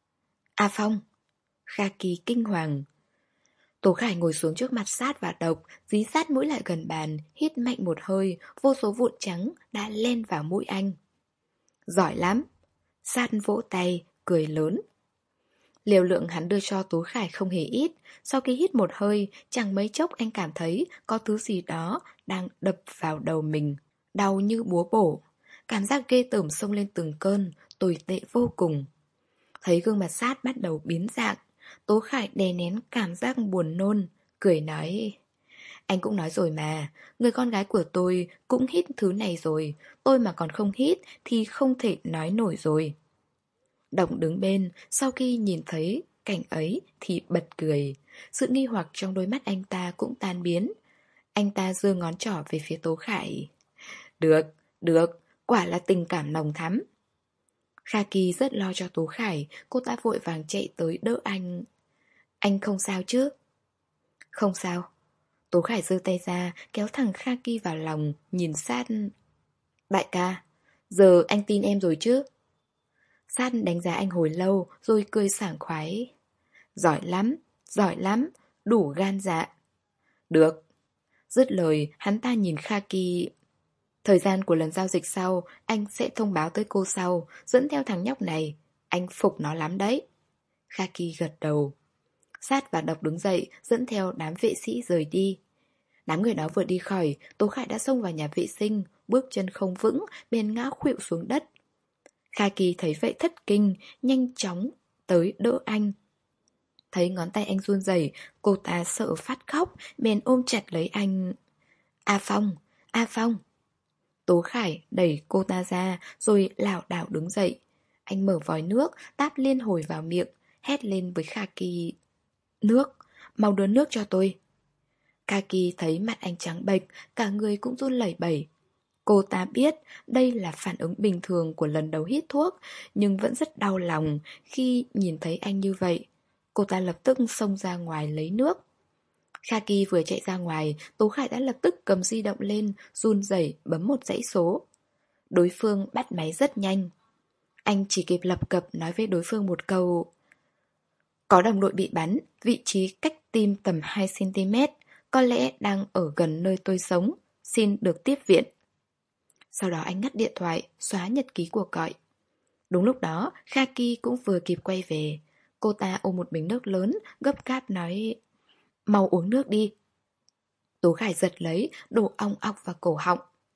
A Phong! Khaki kinh hoàng. Tố Khải ngồi xuống trước mặt Sát và Độc, dí sát mũi lại gần bàn, hít mạnh một hơi, vô số vụn trắng đã len vào mũi anh. Giỏi lắm! Sát vỗ tay, cười lớn. Liều lượng hắn đưa cho Tố Khải không hề ít. Sau khi hít một hơi, chẳng mấy chốc anh cảm thấy có thứ gì đó đang đập vào đầu mình, đau như búa bổ. Cảm giác ghê tởm xông lên từng cơn, tồi tệ vô cùng. Thấy gương mặt Sát bắt đầu biến dạng, Tố Khải đè nén cảm giác buồn nôn, cười nói. Anh cũng nói rồi mà, người con gái của tôi cũng hít thứ này rồi, tôi mà còn không hít thì không thể nói nổi rồi. Độc đứng bên, sau khi nhìn thấy cảnh ấy thì bật cười. Sự nghi hoặc trong đôi mắt anh ta cũng tan biến. Anh ta giơ ngón trỏ về phía Tố Khải. Được, được, quả là tình cảm nồng thắm. Khaki rất lo cho Tố Khải, cô ta vội vàng chạy tới đỡ anh. Anh không sao chứ? Không sao. Tố Khải giơ tay ra, kéo thằng Khaki vào lòng, nhìn Sát. Đại ca, giờ anh tin em rồi chứ? Sát đánh giá anh hồi lâu, rồi cười sảng khoái. Giỏi lắm, giỏi lắm, đủ gan dạ. Được. Dứt lời, hắn ta nhìn Khaki. Thời gian của lần giao dịch sau, anh sẽ thông báo tới cô sau, dẫn theo thằng nhóc này. Anh phục nó lắm đấy. Khaki gật đầu. Sát và Độc đứng dậy, dẫn theo đám vệ sĩ rời đi. Đám người đó vừa đi khỏi, Tố Khải đã xông vào nhà vệ sinh, bước chân không vững, bèn ngã khuỵu xuống đất. Khaki thấy vậy thất kinh, nhanh chóng tới đỡ anh. Thấy ngón tay anh run rẩy, cô ta sợ phát khóc, bèn ôm chặt lấy anh. A Phong, A Phong. Tố Khải đẩy cô ta ra, rồi lảo đảo đứng dậy. Anh mở vòi nước, tát liên hồi vào miệng, hét lên với Khaki. Nước, mau đưa nước cho tôi. Khaki thấy mặt anh trắng bệch, cả người cũng run lẩy bẩy. Cô ta biết đây là phản ứng bình thường của lần đầu hít thuốc, nhưng vẫn rất đau lòng khi nhìn thấy anh như vậy. Cô ta lập tức xông ra ngoài lấy nước. Khaki vừa chạy ra ngoài, Tố Khải đã lập tức cầm di động lên, run rẩy bấm một dãy số. Đối phương bắt máy rất nhanh. Anh chỉ kịp lập cập nói với đối phương một câu: có đồng đội bị bắn, vị trí cách tim tầm hai xăng ti mét, có lẽ đang ở gần nơi tôi sống, xin được tiếp viện. Sau đó anh ngắt điện thoại, xóa nhật ký cuộc gọi. Đúng lúc đó, Khaki cũng vừa kịp quay về. Cô ta ôm một bình nước lớn, gấp gáp nói: mau uống nước đi. Tố Khải giật lấy, đổ ong ọc vào cổ họng.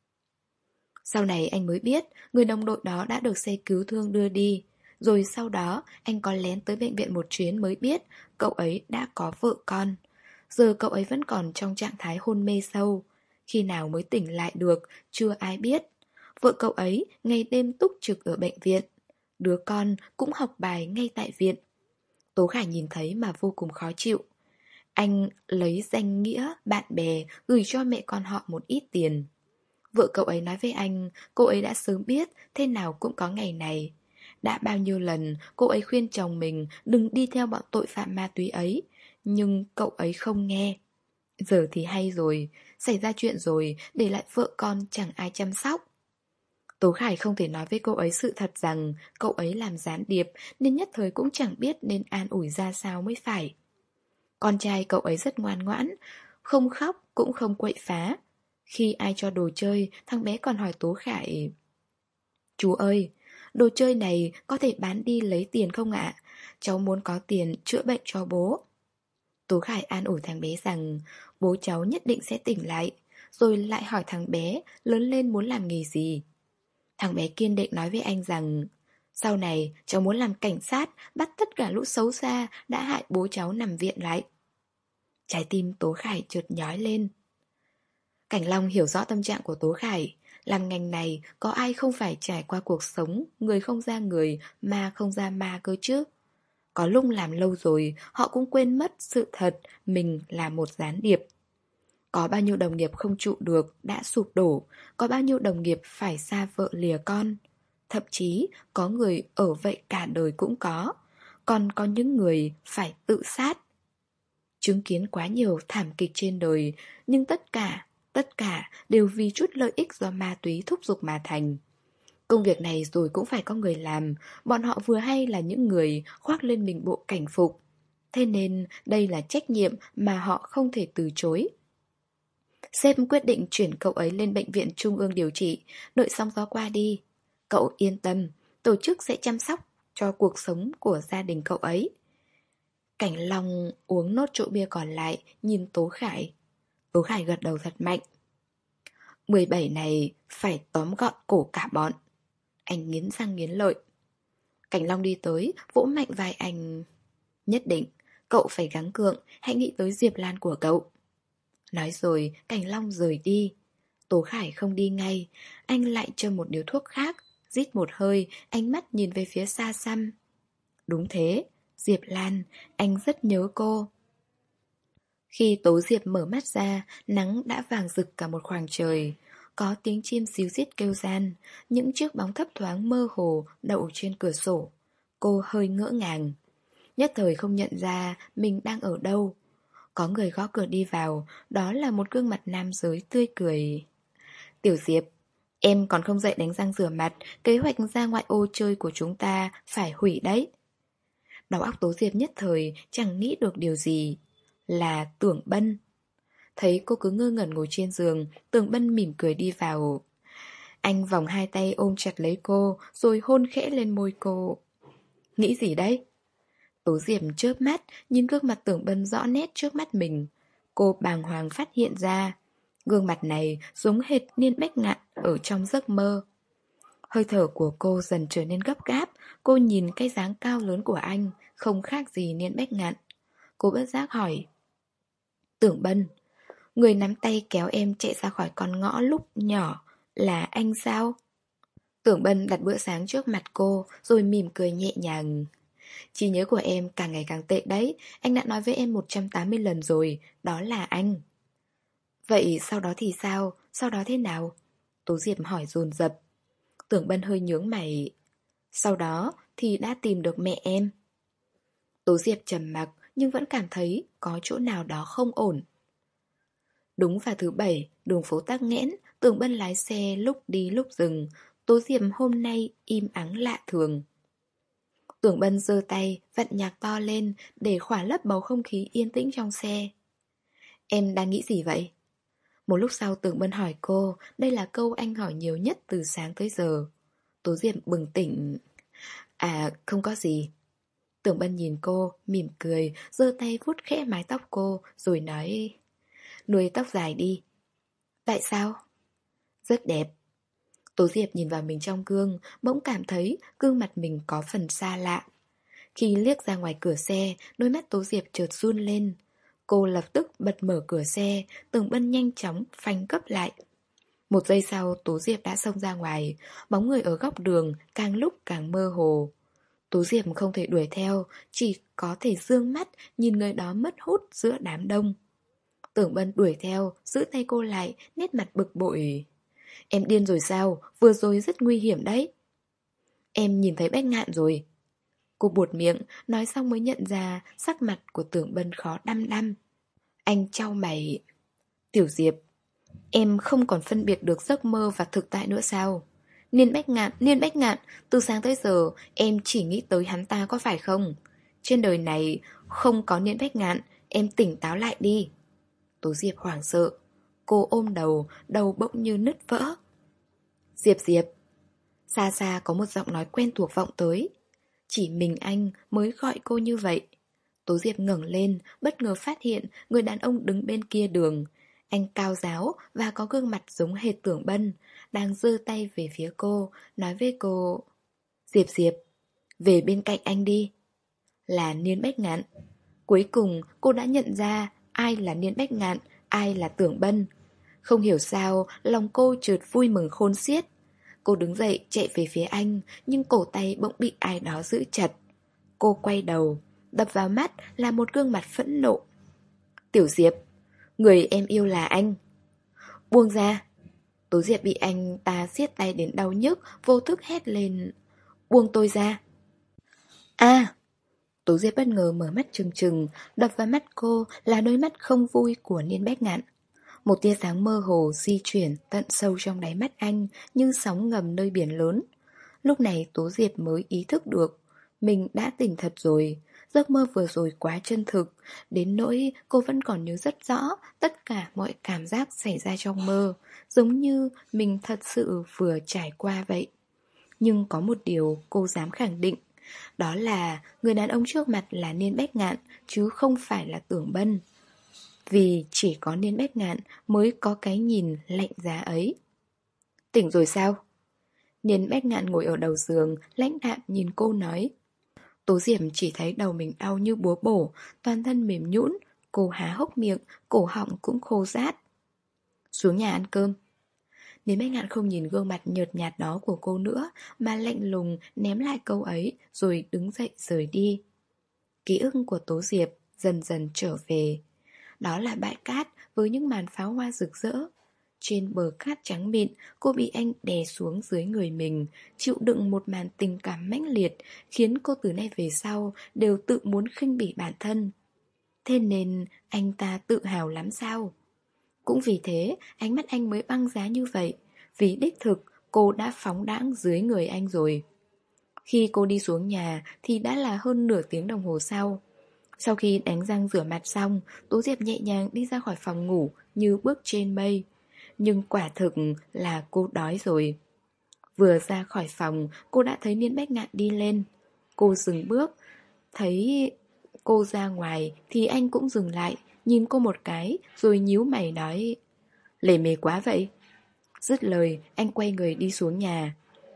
Sau này anh mới biết, người đồng đội đó đã được xe cứu thương đưa đi. Rồi sau đó, anh có lén tới bệnh viện một chuyến mới biết cậu ấy đã có vợ con. Giờ cậu ấy vẫn còn trong trạng thái hôn mê sâu. Khi nào mới tỉnh lại được, chưa ai biết. Vợ cậu ấy ngày đêm túc trực ở bệnh viện. Đứa con cũng học bài ngay tại viện. Tố Khải nhìn thấy mà vô cùng khó chịu. Anh lấy danh nghĩa bạn bè gửi cho mẹ con họ một ít tiền. Vợ cậu ấy nói với anh, cô ấy đã sớm biết thế nào cũng có ngày này. Đã bao nhiêu lần cô ấy khuyên chồng mình đừng đi theo bọn tội phạm ma túy ấy, nhưng cậu ấy không nghe. Giờ thì hay rồi, xảy ra chuyện rồi, để lại vợ con chẳng ai chăm sóc. Tố Khải không thể nói với cô ấy sự thật rằng cậu ấy làm gián điệp, nên nhất thời cũng chẳng biết nên an ủi ra sao mới phải. Con trai cậu ấy rất ngoan ngoãn, không khóc cũng không quậy phá. Khi ai cho đồ chơi, thằng bé còn hỏi Tố Khải: chú ơi, đồ chơi này có thể bán đi lấy tiền không ạ? Cháu muốn có tiền chữa bệnh cho bố. Tố Khải an ủi thằng bé rằng bố cháu nhất định sẽ tỉnh lại. Rồi lại hỏi thằng bé lớn lên muốn làm nghề gì. Thằng bé kiên định nói với anh rằng sau này cháu muốn làm cảnh sát, bắt tất cả lũ xấu xa đã hại bố cháu nằm viện lại. Trái tim Tố Khải chợt nhói lên. Cảnh Long hiểu rõ tâm trạng của Tố Khải. Làm ngành này có ai không phải trải qua cuộc sống người không ra người, ma không ra ma cơ chứ. Có lúc làm lâu rồi họ cũng quên mất sự thật mình là một gián điệp. Có bao nhiêu đồng nghiệp không trụ được đã sụp đổ, có bao nhiêu đồng nghiệp phải xa vợ lìa con. Thậm chí có người ở vậy cả đời cũng có. Còn có những người phải tự sát. Chứng kiến quá nhiều thảm kịch trên đời, nhưng tất cả, tất cả đều vì chút lợi ích do ma túy thúc giục mà thành. Công việc này rồi cũng phải có người làm, bọn họ vừa hay là những người khoác lên mình bộ cảnh phục. Thế nên đây là trách nhiệm mà họ không thể từ chối. Sếp quyết định chuyển cậu ấy lên bệnh viện trung ương điều trị, đợi sóng gió qua đi. Cậu yên tâm, tổ chức sẽ chăm sóc cho cuộc sống của gia đình cậu ấy. Cảnh Long uống nốt chỗ bia còn lại, nhìn Tố Khải. Tố Khải gật đầu thật mạnh. mười bảy này phải tóm gọn cổ cả bọn. Anh nghiến răng nghiến lợi. Cảnh Long đi tới, vỗ mạnh vai anh. Nhất định, cậu phải gắng gượng, hãy nghĩ tới Diệp Lan của cậu. Nói rồi, Cảnh Long rời đi. Tố Khải không đi ngay, anh lại châm một điếu thuốc khác, rít một hơi, ánh mắt nhìn về phía xa xăm. Đúng thế, Diệp Lan, anh rất nhớ cô. Khi Tố Diệp mở mắt ra, nắng đã vàng rực cả một khoảng trời. Có tiếng chim xíu rít kêu gian, những chiếc bóng thấp thoáng mơ hồ đậu trên cửa sổ. Cô hơi ngỡ ngàng. Nhất thời không nhận ra mình đang ở đâu. Có người gõ cửa đi vào, đó là một gương mặt nam giới tươi cười. Tiểu Diệp, em còn không dậy đánh răng rửa mặt, kế hoạch ra ngoại ô chơi của chúng ta phải hủy đấy. Đầu óc Tố Diệp nhất thời chẳng nghĩ được điều gì. Là Tưởng Bân. Thấy cô cứ ngơ ngẩn ngồi trên giường, Tưởng Bân mỉm cười đi vào. Anh vòng hai tay ôm chặt lấy cô, rồi hôn khẽ lên môi cô. Nghĩ gì đấy? Tố Diệp chớp mắt, nhìn gương mặt Tưởng Bân rõ nét trước mắt mình. Cô bàng hoàng phát hiện ra, gương mặt này giống hệt Niên Bách Ngạn ở trong giấc mơ. Hơi thở của cô dần trở nên gấp gáp, cô nhìn cái dáng cao lớn của anh, không khác gì Niên Bách Ngạn. Cô bất giác hỏi. Tưởng Bân, người nắm tay kéo em chạy ra khỏi con ngõ lúc nhỏ là anh sao? Tưởng Bân đặt bữa sáng trước mặt cô, rồi mỉm cười nhẹ nhàng. Trí nhớ của em càng ngày càng tệ đấy, anh đã nói với em một trăm tám mươi lần rồi, đó là anh. Vậy sau đó thì sao? Sau đó thế nào? Tố Diệp hỏi dồn dập. Tưởng Bân hơi nhướng mày. Sau đó thì đã tìm được mẹ em. Tố Diệp trầm mặc nhưng vẫn cảm thấy có chỗ nào đó không ổn. Đúng vào thứ bảy, đường phố tắc nghẽn, Tưởng Bân lái xe lúc đi lúc dừng. Tố Diệp hôm nay im ắng lạ thường. Tưởng Bân giơ tay, vặn nhạc to lên để khỏa lấp bầu không khí yên tĩnh trong xe. Em đang nghĩ gì vậy? Một lúc sau Tưởng Bân hỏi cô, đây là câu anh hỏi nhiều nhất từ sáng tới giờ. Tố Diệp bừng tỉnh. À, không có gì. Tưởng Bân nhìn cô, mỉm cười, giơ tay vuốt khẽ mái tóc cô, rồi nói: nuôi tóc dài đi. Tại sao? Rất đẹp. Tố Diệp nhìn vào mình trong gương, bỗng cảm thấy gương mặt mình có phần xa lạ. Khi liếc ra ngoài cửa xe, đôi mắt Tố Diệp chợt run lên. Cô lập tức bật mở cửa xe, Tưởng Bân nhanh chóng phanh gấp lại. Một giây sau, Tố Diệp đã xông ra ngoài, bóng người ở góc đường càng lúc càng mơ hồ. Tố Diệp không thể đuổi theo, chỉ có thể dương mắt nhìn người đó mất hút giữa đám đông. Tưởng Bân đuổi theo, giữ tay cô lại, nét mặt bực bội. Em điên rồi sao? Vừa rồi rất nguy hiểm đấy. Em nhìn thấy Bách Ngạn rồi. Cô buột miệng, nói xong mới nhận ra sắc mặt của Tưởng Bân khó đăm đăm. Anh chau mày. Tiểu Diệp, em không còn phân biệt được giấc mơ và thực tại nữa sao? Niên Bách Ngạn, Niên Bách Ngạn, từ sáng tới giờ em chỉ nghĩ tới hắn ta có phải không? Trên đời này không có Niên Bách Ngạn, em tỉnh táo lại đi. Tố Diệp hoảng sợ. Cô ôm đầu, đầu bỗng như nứt vỡ. Diệp Diệp. Xa xa có một giọng nói quen thuộc vọng tới. Chỉ mình anh mới gọi cô như vậy. Tố Diệp ngẩng lên, bất ngờ phát hiện người đàn ông đứng bên kia đường. Anh cao ráo và có gương mặt giống hệt Tưởng Bân, đang giơ tay về phía cô, nói với cô: Diệp Diệp, về bên cạnh anh đi. Là Niên Bách Ngạn. Cuối cùng cô đã nhận ra ai là Niên Bách Ngạn, ai là Tưởng Bân. Không hiểu sao, lòng cô chợt vui mừng khôn xiết. Cô đứng dậy chạy về phía anh, nhưng cổ tay bỗng bị ai đó giữ chặt. Cô quay đầu, đập vào mắt là một gương mặt phẫn nộ. Tiểu Diệp, người em yêu là anh. Buông ra. Tố Diệp bị anh ta siết tay đến đau nhức, vô thức hét lên: buông tôi ra. À! Tố Diệp bất ngờ mở mắt trừng trừng, đập vào mắt cô là đôi mắt không vui của Niên Bách Ngạn. Một tia sáng mơ hồ di chuyển tận sâu trong đáy mắt anh như sóng ngầm nơi biển lớn. Lúc này Tố Diệp mới ý thức được mình đã tỉnh thật rồi. Giấc mơ vừa rồi quá chân thực, đến nỗi cô vẫn còn nhớ rất rõ tất cả mọi cảm giác xảy ra trong mơ, giống như mình thật sự vừa trải qua vậy. Nhưng có một điều cô dám khẳng định, đó là người đàn ông trước mặt là Niên Bách Ngạn chứ không phải là Tưởng Bân. Vì chỉ có Niên Bách Ngạn mới có cái nhìn lạnh giá ấy. Tỉnh rồi sao? Niên Bách Ngạn ngồi ở đầu giường, lãnh đạm nhìn cô nói. Tố Diệp chỉ thấy đầu mình đau như búa bổ, toàn thân mềm nhũn, cô há hốc miệng, cổ họng cũng khô rát. Xuống nhà ăn cơm. Niên Bách Ngạn không nhìn gương mặt nhợt nhạt đó của cô nữa, mà lạnh lùng ném lại câu ấy rồi đứng dậy rời đi. Ký ức của Tố Diệp dần dần trở về. Đó là bãi cát với những màn pháo hoa rực rỡ. Trên bờ cát trắng mịn, cô bị anh đè xuống dưới người mình, chịu đựng một màn tình cảm mãnh liệt, khiến cô từ nay về sau đều tự muốn khinh bỉ bản thân. Thế nên anh ta tự hào lắm sao? Cũng vì thế, ánh mắt anh mới băng giá như vậy, vì đích thực cô đã phóng đãng dưới người anh rồi. Khi cô đi xuống nhà thì đã là hơn nửa tiếng đồng hồ sau. Sau khi đánh răng rửa mặt xong, Tố Diệp nhẹ nhàng đi ra khỏi phòng ngủ như bước trên mây. Nhưng quả thực là cô đói rồi. Vừa ra khỏi phòng, cô đã thấy Niên Bách Ngạn đi lên. Cô dừng bước, thấy cô ra ngoài thì anh cũng dừng lại, nhìn cô một cái rồi nhíu mày nói: lề mề quá vậy. Dứt lời, anh quay người đi xuống nhà.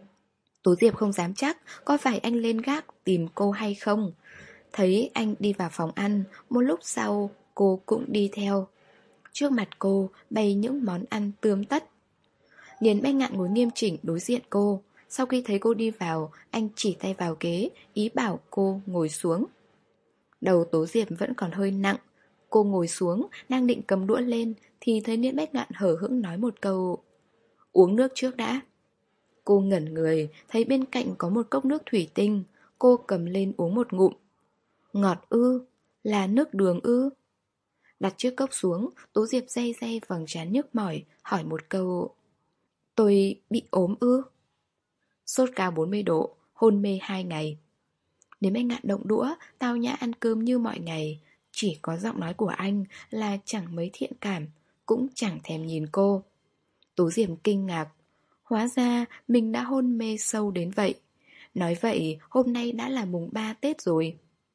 Tố Diệp không dám chắc có phải anh lên gác tìm cô hay không. Thấy anh đi vào phòng ăn, một lúc sau cô cũng đi theo. Trước mặt cô bày những món ăn tươm tất. Niên Bách Ngạn ngồi nghiêm chỉnh đối diện cô. Sau khi thấy cô đi vào, anh chỉ tay vào ghế, ý bảo cô ngồi xuống. Đầu Tố Diệp vẫn còn hơi nặng. Cô ngồi xuống, đang định cầm đũa lên thì thấy Niên Bách Ngạn hở hững nói một câu: uống nước trước đã. Cô ngẩn người, thấy bên cạnh có một cốc nước thủy tinh. Cô cầm lên uống một ngụm. Ngọt ư? Là nước đường ư? Đặt chiếc cốc xuống, Tố Diệp day day vầng trán nhức mỏi, hỏi một câu: Tôi bị ốm ư? Sốt cao bốn mươi độ, hôn mê hai ngày. Nếu anh Ngạn động đũa, tao nhã ăn cơm như mọi ngày. Chỉ có giọng nói của anh là chẳng mấy thiện cảm, cũng chẳng thèm nhìn cô. Tố Diệp kinh ngạc. Hóa ra mình đã hôn mê sâu đến vậy. Nói vậy hôm nay đã là mùng ba Tết rồi.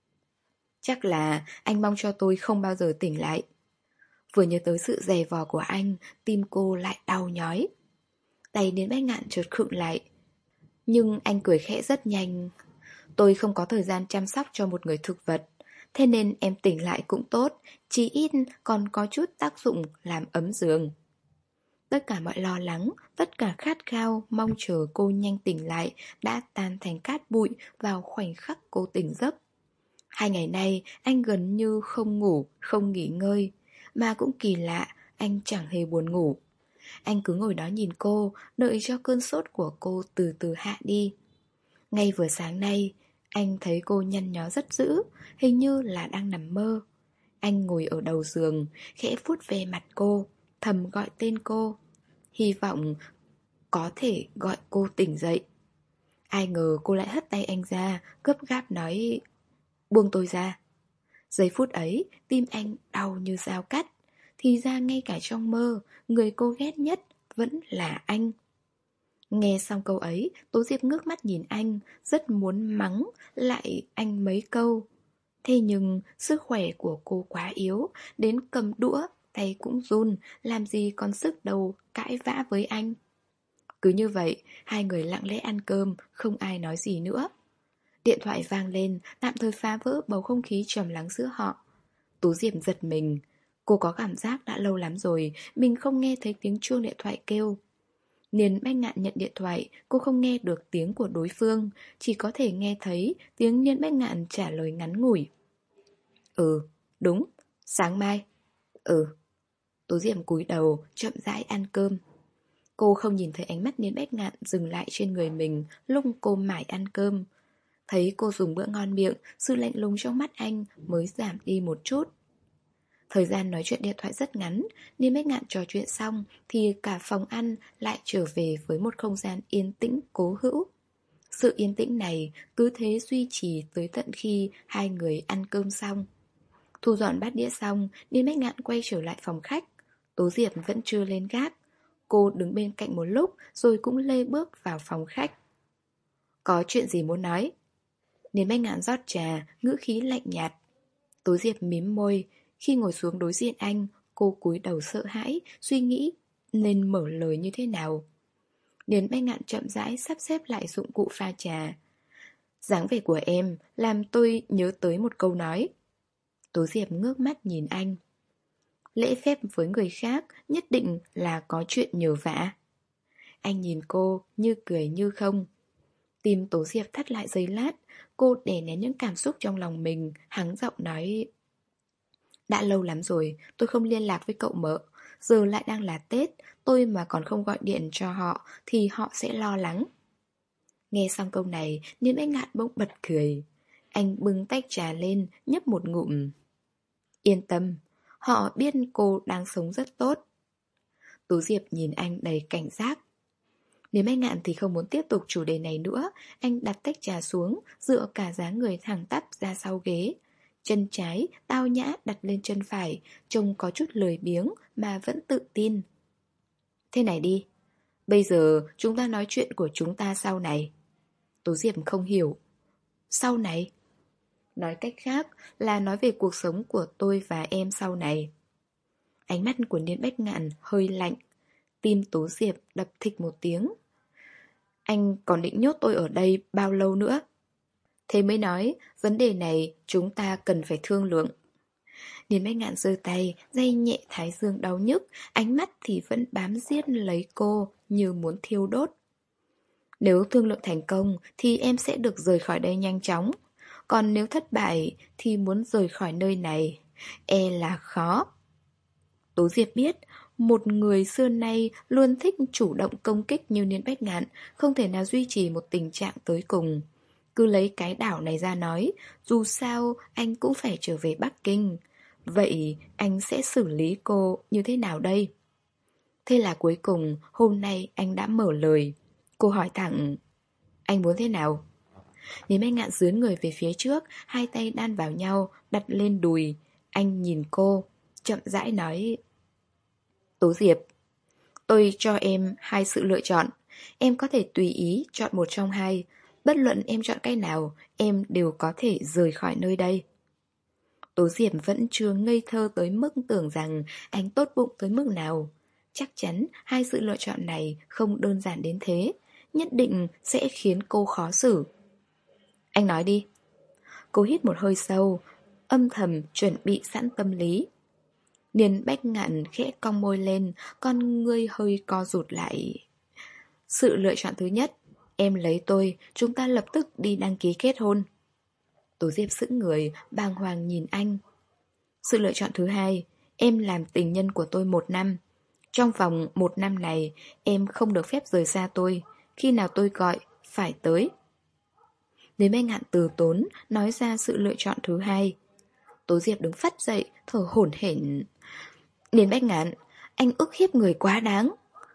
Chắc là anh mong cho tôi không bao giờ tỉnh lại. Vừa nhớ tới sự dè vò của anh, tim cô lại đau nhói. Tay đến Bách Ngạn chợt khựng lại. Nhưng anh cười khẽ rất nhanh. Tôi không có thời gian chăm sóc cho một người thực vật, thế nên em tỉnh lại cũng tốt, chí ít còn có chút tác dụng làm ấm giường. Tất cả mọi lo lắng, tất cả khát khao, mong chờ cô nhanh tỉnh lại đã tan thành cát bụi vào khoảnh khắc cô tỉnh giấc. Hai ngày nay anh gần như không ngủ, không nghỉ ngơi. Mà cũng kỳ lạ, anh chẳng hề buồn ngủ. Anh cứ ngồi đó nhìn cô, đợi cho cơn sốt của cô từ từ hạ đi. Ngay vừa sáng nay, anh thấy cô nhăn nhó rất dữ, hình như là đang nằm mơ. Anh ngồi ở đầu giường, khẽ vuốt ve mặt cô, thầm gọi tên cô. Hy vọng có thể gọi cô tỉnh dậy. Ai ngờ cô lại hất tay anh ra, gấp gáp nói: Buông tôi ra. Giây phút ấy, tim anh đau như dao cắt. Thì ra ngay cả trong mơ, người cô ghét nhất vẫn là anh. Nghe xong câu ấy, Tố Diệp ngước mắt nhìn anh, rất muốn mắng lại anh mấy câu. Thế nhưng sức khỏe của cô quá yếu, đến cầm đũa, tay cũng run, làm gì còn sức đâu cãi vã với anh. Cứ như vậy, hai người lặng lẽ ăn cơm, không ai nói gì nữa. Điện thoại vang lên, tạm thời phá vỡ bầu không khí trầm lắng giữa họ. Tú Diệp giật mình. Cô có cảm giác đã lâu lắm rồi mình không nghe thấy tiếng chuông điện thoại kêu. Nên Bách Ngạn nhận điện thoại, cô không nghe được tiếng của đối phương, chỉ có thể nghe thấy tiếng Niên Bách Ngạn trả lời ngắn ngủi. Ừ, đúng, sáng mai. Ừ. Tố Diệm cúi đầu, chậm rãi ăn cơm. Cô không nhìn thấy ánh mắt Niên Bách Ngạn dừng lại trên người mình lúc cô mải ăn cơm. Thấy cô dùng bữa ngon miệng, sự lạnh lùng trong mắt anh mới giảm đi một chút. Thời gian nói chuyện điện thoại rất ngắn, Niên Bách Ngạn trò chuyện xong thì cả phòng ăn lại trở về với một không gian yên tĩnh cố hữu. Sự yên tĩnh này cứ thế duy trì tới tận khi hai người ăn cơm xong. Thu dọn bát đĩa xong, Niên Bách Ngạn quay trở lại phòng khách. Tố Diệp vẫn chưa lên gác. Cô đứng bên cạnh một lúc rồi cũng lê bước vào phòng khách. Có chuyện gì muốn nói? Niên Bách Ngạn rót trà, ngữ khí lạnh nhạt. Tố Diệp mím môi. Khi ngồi xuống đối diện anh, cô cúi đầu sợ hãi, suy nghĩ nên mở lời như thế nào. Niên Bách Ngạn chậm rãi sắp xếp lại dụng cụ pha trà. Dáng vẻ của em làm tôi nhớ tới một câu nói. Tố Diệp ngước mắt nhìn anh. Lễ phép với người khác nhất định là có chuyện nhờ vả. Anh nhìn cô như cười như không. Tim Tố Diệp thắt lại giây lát. Cô đè nén những cảm xúc trong lòng mình, hắng giọng nói: Đã lâu lắm rồi tôi không liên lạc với cậu mợ. Giờ lại đang là Tết, tôi mà còn không gọi điện cho họ thì họ sẽ lo lắng. Nghe xong câu này, Niên Bách Ngạn bỗng bật cười. Anh bưng tách trà lên, nhấp một ngụm. Yên tâm, họ biết cô đang sống rất tốt. Tú Diệp nhìn anh đầy cảnh giác. Niên Bách Ngạn thì không muốn tiếp tục chủ đề này nữa. Anh đặt tách trà xuống, dựa cả dáng người thẳng tắp ra sau ghế. Chân trái, tao nhã đặt lên chân phải, trông có chút lười biếng mà vẫn tự tin. Thế này đi, bây giờ chúng ta nói chuyện của chúng ta sau này. Tố Diệp không hiểu. Sau này? Nói cách khác là nói về cuộc sống của tôi và em sau này. Ánh mắt của Niên Bách Ngạn hơi lạnh. Tim Tố Diệp đập thịch một tiếng. Anh còn định nhốt tôi ở đây bao lâu nữa? Thế mới nói, vấn đề này chúng ta cần phải thương lượng. Niên Bách Ngạn giơ tay, day nhẹ thái dương đau nhức, ánh mắt thì vẫn bám giết lấy cô như muốn thiêu đốt. Nếu thương lượng thành công thì em sẽ được rời khỏi đây nhanh chóng. Còn nếu thất bại thì muốn rời khỏi nơi này e là khó. Tố Diệp biết, một người xưa nay luôn thích chủ động công kích như Niên Bách Ngạn không thể nào duy trì một tình trạng tới cùng. Cứ lấy cái đảo này ra nói, dù sao anh cũng phải trở về Bắc Kinh. Vậy anh sẽ xử lý cô như thế nào đây? Thế là cuối cùng hôm nay anh đã mở lời. Cô hỏi thẳng: anh muốn thế nào? Lý Minh Ngạn dướn người về phía trước, hai tay đan vào nhau, đặt lên đùi. Anh nhìn cô, chậm rãi nói: Tố Diệp, tôi cho em hai sự lựa chọn. Em có thể tùy ý chọn một trong hai. Bất luận em chọn cái nào, em đều có thể rời khỏi nơi đây. Tố Diệp vẫn chưa ngây thơ tới mức tưởng rằng anh tốt bụng tới mức nào. Chắc chắn hai sự lựa chọn này không đơn giản đến thế, nhất định sẽ khiến cô khó xử. Anh nói đi. Cô hít một hơi sâu, âm thầm chuẩn bị sẵn tâm lý. Niên Bách Ngạn khẽ cong môi lên, con ngươi hơi co rụt lại. Sự lựa chọn thứ nhất, em lấy tôi, chúng ta lập tức đi đăng ký kết hôn. Tố Diệp sững người, bàng hoàng nhìn anh. Sự lựa chọn thứ hai, em làm tình nhân của tôi một năm. Trong vòng một năm này, em không được phép rời xa tôi. Khi nào tôi gọi, phải tới. Lý Minh Ngạn từ tốn, nói ra sự lựa chọn thứ hai. Tố Diệp đứng phắt dậy, thở hổn hển. Niên Bách Ngạn, anh ức hiếp người quá đáng.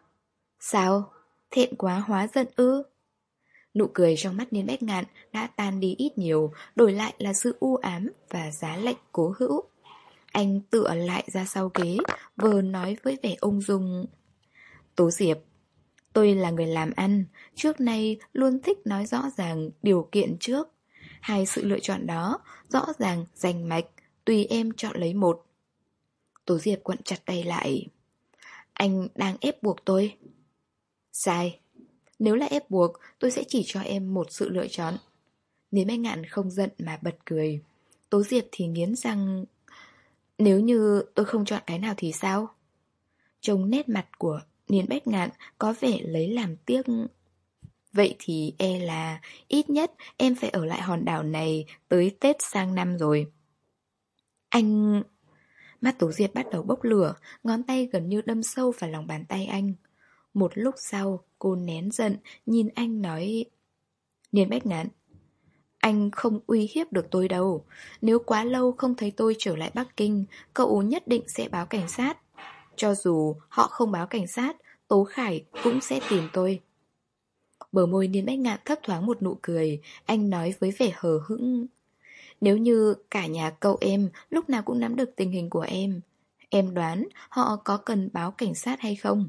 Sao? Thẹn quá hóa giận ư? Nụ cười trong mắt Niên Bách Ngạn đã tan đi ít nhiều, đổi lại là sự u ám và giá lạnh cố hữu. Anh tựa lại ra sau ghế, vừa nói với vẻ ung dung. Tố Diệp, tôi là người làm ăn, trước nay luôn thích nói rõ ràng điều kiện trước. Hai sự lựa chọn đó, rõ ràng, rành mạch, tùy em chọn lấy một. Tố Diệp quặn chặt tay lại. Anh đang ép buộc tôi. Sai. Nếu là ép buộc, tôi sẽ chỉ cho em một sự lựa chọn. Lý Bách Ngạn không giận mà bật cười. Tố Diệp thì nghiến răng. Nếu như tôi không chọn cái nào thì sao? Trông nét mặt của Niên Bách Ngạn có vẻ lấy làm tiếc. Vậy thì e là ít nhất em phải ở lại hòn đảo này tới Tết sang năm rồi. Anh... Mắt Tố Diệp bắt đầu bốc lửa, ngón tay gần như đâm sâu vào lòng bàn tay anh. Một lúc sau, cô nén giận, nhìn anh nói. Niên Bách Ngạn, anh không uy hiếp được tôi đâu. Nếu quá lâu không thấy tôi trở lại Bắc Kinh, cậu nhất định sẽ báo cảnh sát. Cho dù họ không báo cảnh sát, Tố Khải cũng sẽ tìm tôi. Bờ môi Niên Bách Ngạn thấp thoáng một nụ cười, anh nói với vẻ hờ hững. Nếu như cả nhà cậu em lúc nào cũng nắm được tình hình của em, em đoán họ có cần báo cảnh sát hay không?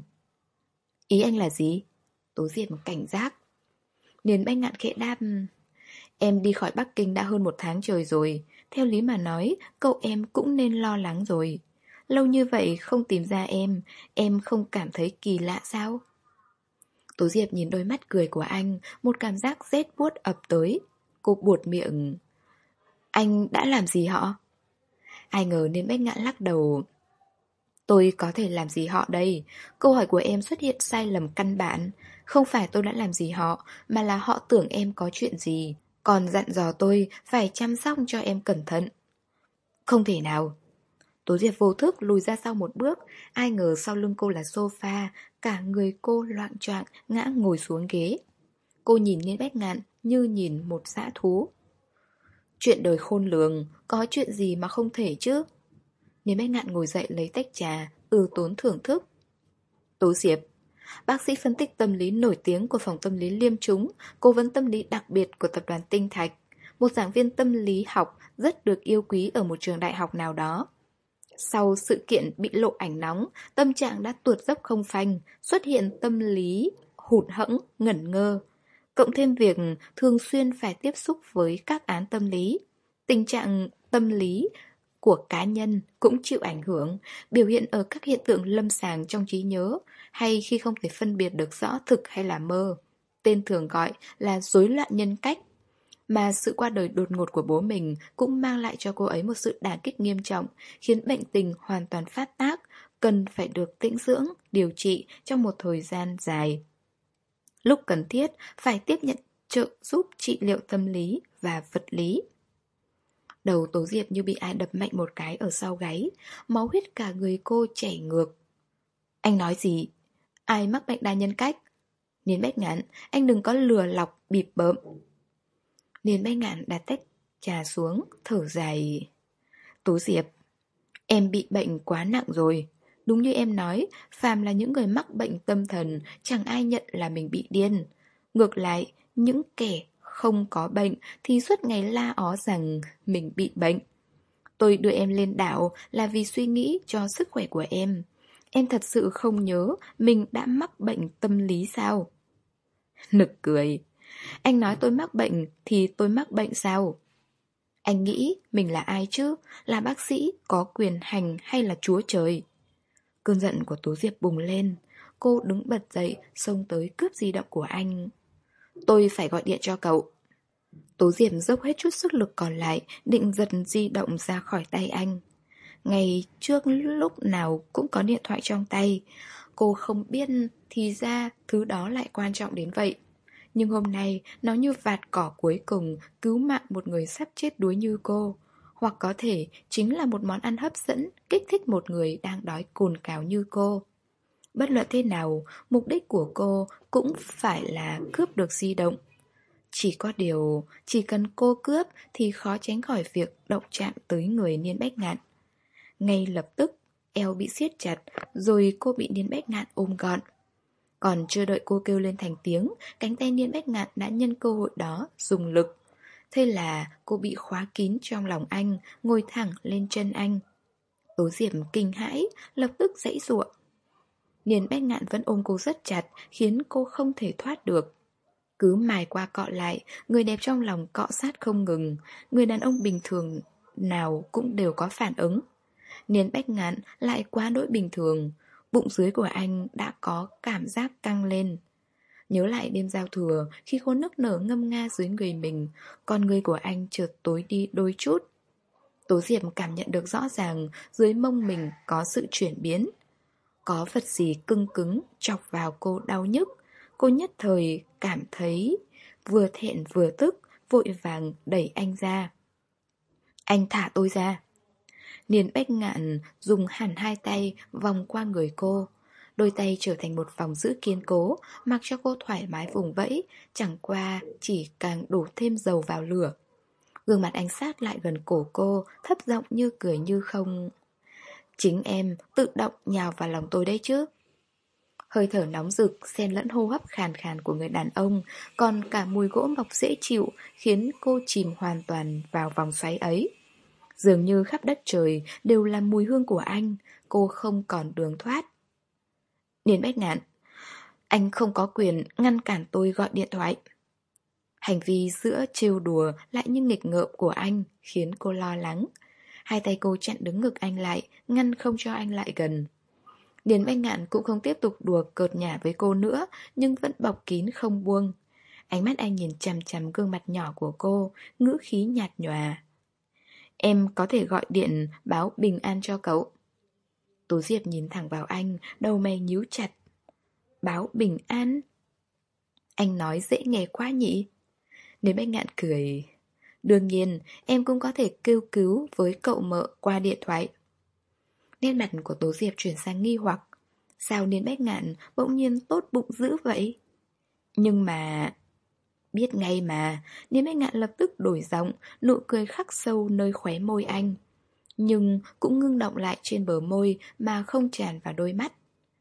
Ý anh là gì? Tố Diệp cảnh giác. Niên Bách Ngạn khẽ đáp. Em đi khỏi Bắc Kinh đã hơn một tháng trời rồi. Theo lý mà nói, cậu em cũng nên lo lắng rồi. Lâu như vậy không tìm ra em, em không cảm thấy kỳ lạ sao? Tố Diệp nhìn đôi mắt cười của anh, một cảm giác rét buốt ập tới. Cô buột miệng. Anh đã làm gì họ? Ai ngờ Niên Bách Ngạn lắc đầu. Tôi có thể làm gì họ đây? Câu hỏi của em xuất hiện sai lầm căn bản. Không phải tôi đã làm gì họ, mà là họ tưởng em có chuyện gì, còn dặn dò tôi phải chăm sóc cho em cẩn thận. Không thể nào. Tố Diệp vô thức lùi ra sau một bước, ai ngờ sau lưng cô là sofa, cả người cô loạng choạng ngã ngồi xuống ghế. Cô nhìn Niên Bách Ngạn như nhìn một dã thú. Chuyện đời khôn lường, có chuyện gì mà không thể chứ? Niên Bách Ngạn ngồi dậy lấy tách trà, ừ tốn thưởng thức. Tố Diệp, bác sĩ phân tích tâm lý nổi tiếng của phòng tâm lý Liêm Trúng, cố vấn tâm lý đặc biệt của tập đoàn Tinh Thạch, một giảng viên tâm lý học rất được yêu quý ở một trường đại học nào đó. Sau sự kiện bị lộ ảnh nóng, tâm trạng đã tuột dốc không phanh, xuất hiện tâm lý hụt hẫng, ngẩn ngơ. Cộng thêm việc thường xuyên phải tiếp xúc với các án tâm lý, tình trạng tâm lý của cá nhân cũng chịu ảnh hưởng, biểu hiện ở các hiện tượng lâm sàng trong trí nhớ, hay khi không thể phân biệt được rõ thực hay là mơ. Tên thường gọi là rối loạn nhân cách. Mà sự qua đời đột ngột của bố mình cũng mang lại cho cô ấy một sự đả kích nghiêm trọng, khiến bệnh tình hoàn toàn phát tác, cần phải được tĩnh dưỡng, điều trị trong một thời gian dài. Lúc cần thiết, phải tiếp nhận trợ giúp trị liệu tâm lý và vật lý. Đầu Tố Diệp như bị ai đập mạnh một cái ở sau gáy, máu huyết cả người cô chảy ngược. Anh nói gì? Ai mắc bệnh đa nhân cách? Niên Bách Ngạn, anh đừng có lừa lọc bịp bợm. Niên Bách Ngạn đặt tách trà xuống, thở dài. Tố Diệp, Em bị bệnh quá nặng rồi. Đúng như em nói, phàm là những người mắc bệnh tâm thần, chẳng ai nhận là mình bị điên. Ngược lại, những kẻ không có bệnh thì suốt ngày la ó rằng mình bị bệnh. Tôi đưa em lên đảo là vì suy nghĩ cho sức khỏe của em. Em thật sự không nhớ mình đã mắc bệnh tâm lý sao? Nực cười. Anh nói tôi mắc bệnh thì tôi mắc bệnh sao? Anh nghĩ mình là ai chứ? Là bác sĩ, có quyền hành hay là chúa trời? Cơn giận của Tố Diệp bùng lên. Cô đứng bật dậy, xông tới cướp di động của anh. Tôi phải gọi điện cho cậu. Tố Diệp dốc hết chút sức lực còn lại, định giật di động ra khỏi tay anh. Ngày trước lúc nào cũng có điện thoại trong tay. Cô không biết thì ra thứ đó lại quan trọng đến vậy. Nhưng hôm nay nó như vạt cỏ cuối cùng cứu mạng một người sắp chết đuối như cô. Hoặc có thể chính là một món ăn hấp dẫn kích thích một người đang đói cồn cào như cô. Bất luận thế nào, mục đích của cô cũng phải là cướp được di động. Chỉ có điều, chỉ cần cô cướp thì khó tránh khỏi việc động chạm tới người Niên Bách Ngạn. Ngay lập tức, eo bị siết chặt, rồi cô bị Niên Bách Ngạn ôm gọn. Còn chưa đợi cô kêu lên thành tiếng, cánh tay Niên Bách Ngạn đã nhân cơ hội đó dùng lực. Thế là cô bị khóa kín trong lòng anh, ngồi thẳng lên chân anh. Tố Diệp kinh hãi, lập tức giãy giụa. Niên Bách Ngạn vẫn ôm cô rất chặt, khiến cô không thể thoát được. Cứ mài qua cọ lại, người đẹp trong lòng cọ sát không ngừng. Người đàn ông bình thường nào cũng đều có phản ứng. Niên Bách Ngạn lại quá đỗi bình thường. Bụng dưới của anh đã có cảm giác căng lên. Nhớ lại đêm giao thừa, khi cô nức nở ngâm nga dưới người mình, con người của anh chợt tối đi đôi chút. Tố Diệp cảm nhận được rõ ràng dưới mông mình có sự chuyển biến. Có vật gì cưng cứng chọc vào cô đau nhức. Cô nhất thời cảm thấy vừa thẹn vừa tức, vội vàng đẩy anh ra. Anh thả tôi ra. Niên Bách Ngạn dùng hẳn hai tay vòng qua người cô. Đôi tay trở thành một vòng giữ kiên cố, mặc cho cô thoải mái vùng vẫy, chẳng qua chỉ càng đổ thêm dầu vào lửa. Gương mặt anh sát lại gần cổ cô, thấp giọng như cười như không. Chính em tự động nhào vào lòng tôi đấy chứ. Hơi thở nóng rực, xen lẫn hô hấp khàn khàn của người đàn ông, còn cả mùi gỗ mọc dễ chịu khiến cô chìm hoàn toàn vào vòng xoáy ấy. Dường như khắp đất trời đều là mùi hương của anh, cô không còn đường thoát. Niên Bách Ngạn, anh không có quyền ngăn cản tôi gọi điện thoại. Hành vi giữa trêu đùa lại như nghịch ngợm của anh khiến cô lo lắng. Hai tay cô chặn đứng ngực anh lại, ngăn không cho anh lại gần. Niên Bách Ngạn cũng không tiếp tục đùa cợt nhả với cô nữa, nhưng vẫn bọc kín không buông. Ánh mắt anh nhìn chằm chằm gương mặt nhỏ của cô, ngữ khí nhạt nhòa. Em có thể gọi điện báo bình an cho cậu. Tố Diệp nhìn thẳng vào anh, đầu mày nhíu chặt. Báo bình an? Anh nói dễ nghe quá nhỉ? Niên Bách Ngạn cười. Đương nhiên, em cũng có thể kêu cứu với cậu mợ qua điện thoại. Nét mặt của Tố Diệp chuyển sang nghi hoặc. Sao Niên Bách Ngạn bỗng nhiên tốt bụng dữ vậy? Nhưng mà... Biết ngay mà, Niên Bách Ngạn lập tức đổi giọng, nụ cười khắc sâu nơi khóe môi anh. Nhưng cũng ngưng động lại trên bờ môi mà không tràn vào đôi mắt.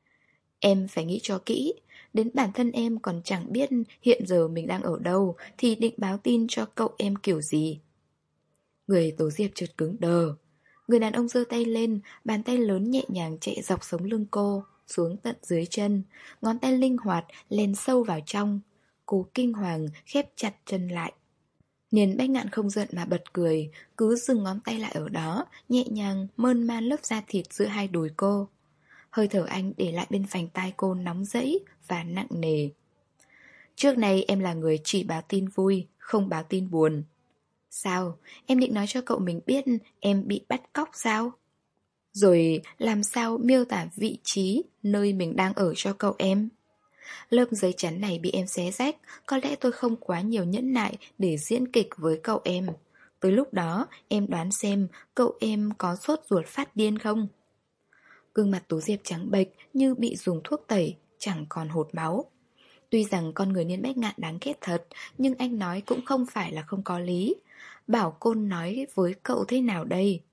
Em phải nghĩ cho kỹ, đến bản thân em còn chẳng biết hiện giờ mình đang ở đâu thì định báo tin cho cậu em kiểu gì. Người Tố Diệp chợt cứng đờ. Người đàn ông giơ tay lên, bàn tay lớn nhẹ nhàng chạy dọc sống lưng cô, xuống tận dưới chân, ngón tay linh hoạt len sâu vào trong. Cô kinh hoàng khép chặt chân lại. Niên Bách Ngạn không giận mà bật cười, cứ dừng ngón tay lại ở đó, nhẹ nhàng mơn man lớp da thịt giữa hai đùi cô. Hơi thở anh để lại bên vành tai cô nóng rẫy và nặng nề. Trước này em là người chỉ báo tin vui, không báo tin buồn. Sao? Em định nói cho cậu mình biết em bị bắt cóc sao? Rồi làm sao miêu tả vị trí nơi mình đang ở cho cậu em? Lớp giấy chắn này bị em xé rách, có lẽ tôi không quá nhiều nhẫn nại để diễn kịch với cậu em. Tới lúc đó, em đoán xem cậu em có sốt ruột phát điên không? Gương mặt Tố Diệp trắng bệch như bị dùng thuốc tẩy, chẳng còn hột máu. Tuy rằng con người Niên Bách Ngạn đáng ghét thật, nhưng anh nói cũng không phải là không có lý. Bảo Côn nói với cậu thế nào đây?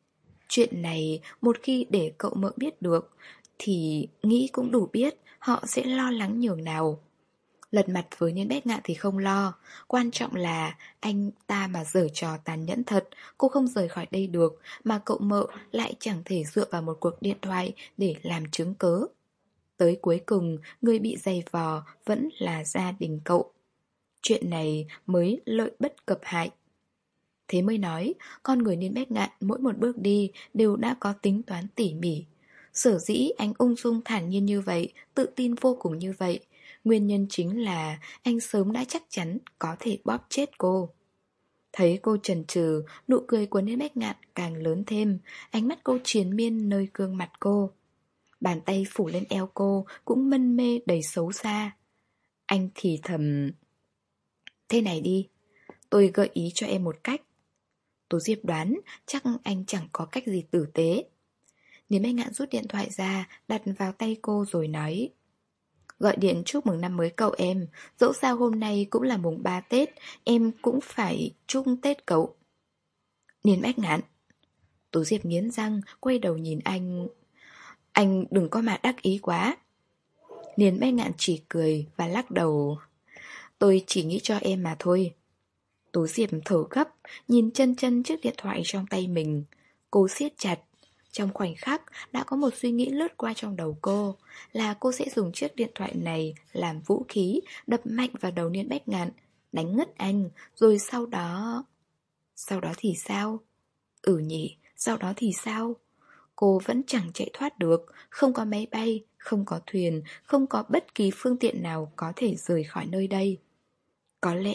Chuyện này một khi để cậu mợ biết được thì nghĩ cũng đủ biết họ sẽ lo lắng nhường nào. Lật mặt với Niên Bách Ngạn thì không lo. Quan trọng là anh ta mà giở trò tàn nhẫn thật, cô không rời khỏi đây được, mà cậu mợ lại chẳng thể dựa vào một cuộc điện thoại để làm chứng cớ. Tới cuối cùng, người bị giày vò vẫn là gia đình cậu. Chuyện này mới lợi bất cập hại. Thế mới nói, con người Niên Bách Ngạn mỗi một bước đi đều đã có tính toán tỉ mỉ. Sở dĩ anh ung dung thản nhiên như vậy, tự tin vô cùng như vậy, nguyên nhân chính là anh sớm đã chắc chắn có thể bóp chết cô. Thấy cô chần chừ, nụ cười của Niên Bách Ngạn càng lớn thêm, ánh mắt cô triền miên nơi gương mặt cô. Bàn tay phủ lên eo cô cũng mân mê đầy xấu xa. Anh thì thầm: thế này đi, tôi gợi ý cho em một cách. Tố Diệp đoán chắc anh chẳng có cách gì tử tế. Niên Bách Ngạn rút điện thoại ra, đặt vào tay cô rồi nói: gọi điện chúc mừng năm mới cậu em. Dẫu sao hôm nay cũng là mùng ba Tết, em cũng phải chúc Tết cậu. Niên Bách Ngạn. Tố Diệp nghiến răng, quay đầu nhìn anh. Anh đừng có mà đắc ý quá. Niên Bách Ngạn chỉ cười và lắc đầu. Tôi chỉ nghĩ cho em mà thôi. Tố Diệp thở gấp, nhìn chân chân chiếc điện thoại trong tay mình. Cô siết chặt. Trong khoảnh khắc đã có một suy nghĩ lướt qua trong đầu cô, là cô sẽ dùng chiếc điện thoại này làm vũ khí, đập mạnh vào đầu Niên Bách Ngạn, đánh ngất anh, rồi sau đó... Sau đó thì sao? Ừ nhỉ, sau đó thì sao? Cô vẫn chẳng chạy thoát được, không có máy bay, không có thuyền, không có bất kỳ phương tiện nào có thể rời khỏi nơi đây. Có lẽ...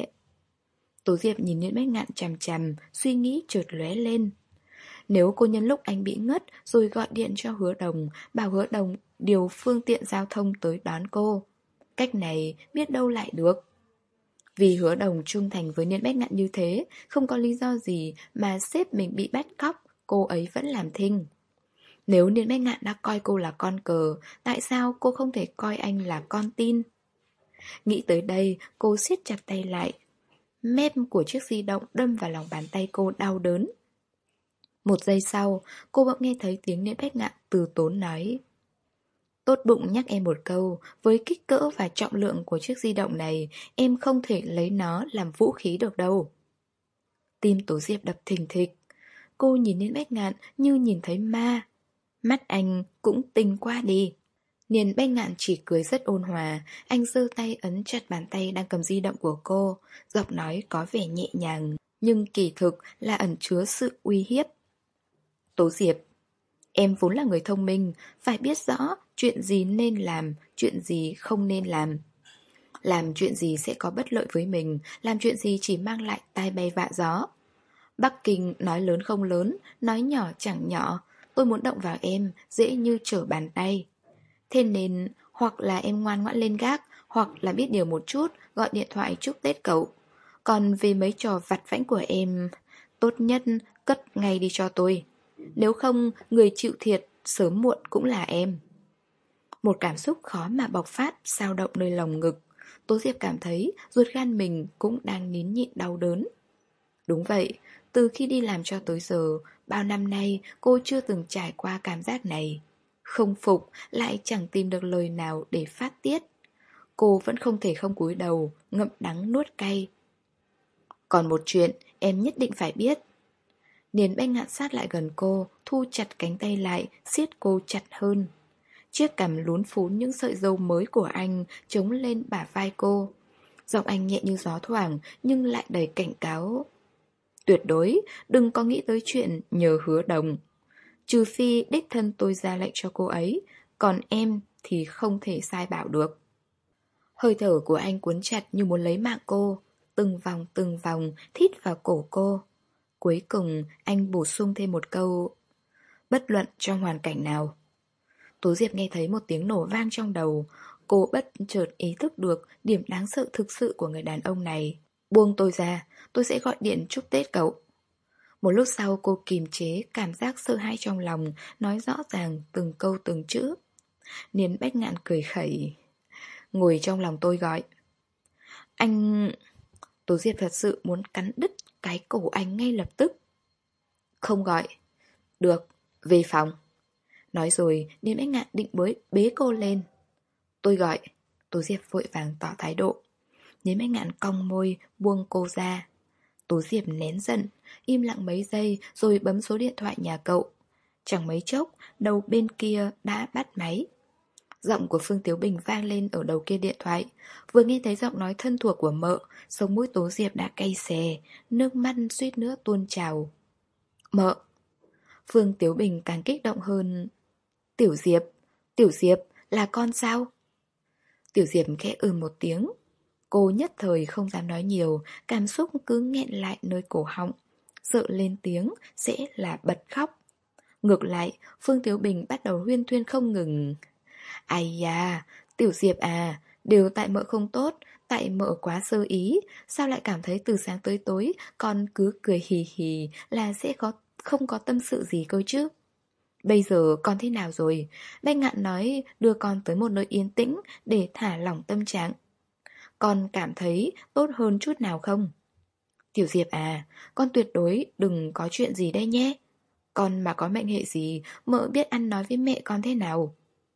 Tố Diệp nhìn Niên Bách Ngạn chằm chằm, suy nghĩ chợt lóe lên. Nếu cô nhân lúc anh bị ngất rồi gọi điện cho Hứa Đồng, bảo Hứa Đồng điều phương tiện giao thông tới đón cô. Cách này biết đâu lại được. Vì Hứa Đồng trung thành với Niên Bách Ngạn như thế, không có lý do gì mà sếp mình bị bắt cóc, cô ấy vẫn làm thinh. Nếu Niên Bách Ngạn đã coi cô là con cờ, tại sao cô không thể coi anh là con tin? Nghĩ tới đây, cô siết chặt tay lại. Mép của chiếc di động đâm vào lòng bàn tay cô đau đớn. Một giây sau, cô bỗng nghe thấy tiếng Niên Bách Ngạn từ tốn nói: tốt bụng nhắc em một câu, với kích cỡ và trọng lượng của chiếc di động này, em không thể lấy nó làm vũ khí được đâu. Tim Tố Diệp đập thình thịch. Cô nhìn Niên Bách Ngạn như nhìn thấy ma. Mắt anh cũng tinh quá đi. Niên Bách Ngạn chỉ cười rất ôn hòa. Anh giơ tay ấn chặt bàn tay đang cầm di động của cô. Giọng nói có vẻ nhẹ nhàng, nhưng kỳ thực là ẩn chứa sự uy hiếp. Tố Diệp, em vốn là người thông minh, phải biết rõ chuyện gì nên làm, chuyện gì không nên làm. Làm chuyện gì sẽ có bất lợi với mình, làm chuyện gì chỉ mang lại tai bay vạ gió. Bắc Kinh nói lớn không lớn, nói nhỏ chẳng nhỏ. Tôi muốn động vào em, dễ như trở bàn tay. Thế nên, hoặc là em ngoan ngoãn lên gác, hoặc là biết điều một chút, gọi điện thoại chúc Tết cậu. Còn về mấy trò vặt vãnh của em, tốt nhất cất ngay đi cho tôi. Nếu không, người chịu thiệt sớm muộn cũng là em. Một cảm xúc khó mà bộc phát, xao động nơi lồng ngực. Tố Diệp cảm thấy ruột gan mình cũng đang nín nhịn đau đớn. Đúng vậy, từ khi đi làm cho tới giờ, bao năm nay cô chưa từng trải qua cảm giác này. Không phục, lại chẳng tìm được lời nào để phát tiết. Cô vẫn không thể không cúi đầu, ngậm đắng nuốt cay. Còn một chuyện em nhất định phải biết. Niên Bách Ngạn sát lại gần cô, thu chặt cánh tay lại, siết cô chặt hơn. Chiếc cằm lún phún những sợi râu mới của anh chống lên bả vai cô. Giọng anh nhẹ như gió thoảng nhưng lại đầy cảnh cáo. Tuyệt đối đừng có nghĩ tới chuyện nhờ Hứa Đồng. Trừ phi đích thân tôi ra lệnh cho cô ấy, còn em thì không thể sai bảo được. Hơi thở của anh cuốn chặt như muốn lấy mạng cô, từng vòng từng vòng thít vào cổ cô. Cuối cùng anh bổ sung thêm một câu: bất luận trong hoàn cảnh nào. Tố Diệp nghe thấy một tiếng nổ vang trong đầu. Cô bất chợt ý thức được điểm đáng sợ thực sự của người đàn ông này. Buông tôi ra, tôi sẽ gọi điện chúc Tết cậu. Một lúc sau cô kìm chế cảm giác sợ hãi trong lòng, nói rõ ràng từng câu từng chữ. Niên Bách Ngạn cười khẩy. Ngồi trong lòng tôi gọi. Anh... Tố Diệp thật sự muốn cắn đứt cái cổ anh ngay lập tức. Không gọi. Được, về phòng. Nói rồi Niên Bách Ngạn định bới bế cô lên. Tôi gọi. Tố Diệp vội vàng tỏ thái độ. Niên Bách Ngạn cong môi buông cô ra. Tố Diệp nén giận, im lặng mấy giây rồi bấm số điện thoại nhà cậu. Chẳng mấy chốc, đầu bên kia đã bắt máy. Giọng của Phương Tiếu Bình vang lên ở đầu kia điện thoại. Vừa nghe thấy giọng nói thân thuộc của mợ, sống mũi Tố Diệp đã cay xè, nước mắt suýt nữa tuôn trào. Mợ. Phương Tiếu Bình càng kích động hơn. Tiểu Diệp, Tiểu Diệp, là con sao? Tiểu Diệp khẽ ừ một tiếng. Cô nhất thời không dám nói nhiều, cảm xúc cứ nghẹn lại nơi cổ họng. Sợ lên tiếng sẽ là bật khóc. Ngược lại, Phương Tiếu Bình bắt đầu huyên thuyên không ngừng. Ai da, Tiểu Diệp à, đều tại mợ không tốt, tại mợ quá sơ ý, sao lại cảm thấy từ sáng tới tối con cứ cười hì hì là sẽ có không có tâm sự gì cơ chứ? Bây giờ con thế nào rồi? Bách Ngạn nói đưa con tới một nơi yên tĩnh để thả lỏng tâm trạng. Con cảm thấy tốt hơn chút nào không? Tiểu Diệp à, con tuyệt đối đừng có chuyện gì đây nhé. Con mà có mệnh hệ gì, mợ biết ăn nói với mẹ con thế nào.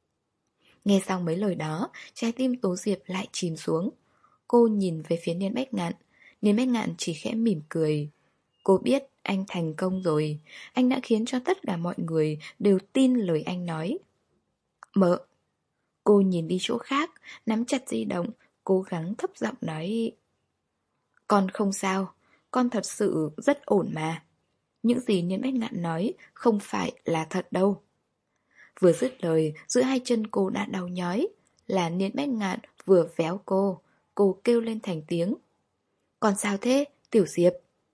Nghe xong mấy lời đó, trái tim Tố Diệp lại chìm xuống. Cô nhìn về phía Niên Bách Ngạn. Niên Bách Ngạn chỉ khẽ mỉm cười. Cô biết anh thành công rồi. Anh đã khiến cho tất cả mọi người đều tin lời anh nói. Mợ. Cô nhìn đi chỗ khác, nắm chặt di động, cố gắng thấp giọng nói. Con không sao, con thật sự rất ổn mà. Những gì Niên Bách Ngạn nói không phải là thật đâu. Vừa dứt lời, giữa hai chân cô đã đau nhói. Là Niên Bách Ngạn vừa véo cô. Cô kêu lên thành tiếng. Con sao thế, Tiểu Diệp?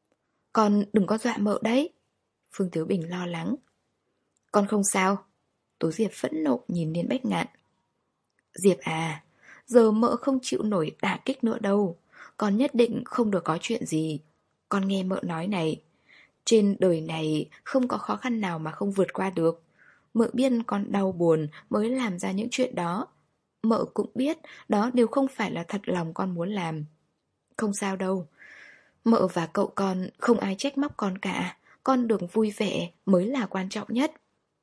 Con đừng có dọa mợ đấy. Phương Tiếu Bình lo lắng. Con không sao. Tố Diệp phẫn nộ nhìn Niên Bách Ngạn. Diệp à, giờ mợ không chịu nổi đả kích nữa đâu. Con nhất định không được có chuyện gì. Con nghe mợ nói này. Trên đời này không có khó khăn nào mà không vượt qua được. Mợ biết con đau buồn mới làm ra những chuyện đó. Mợ cũng biết đó đều không phải là thật lòng con muốn làm. Không sao đâu. Mợ và cậu con không ai trách móc con cả. Con được vui vẻ mới là quan trọng nhất.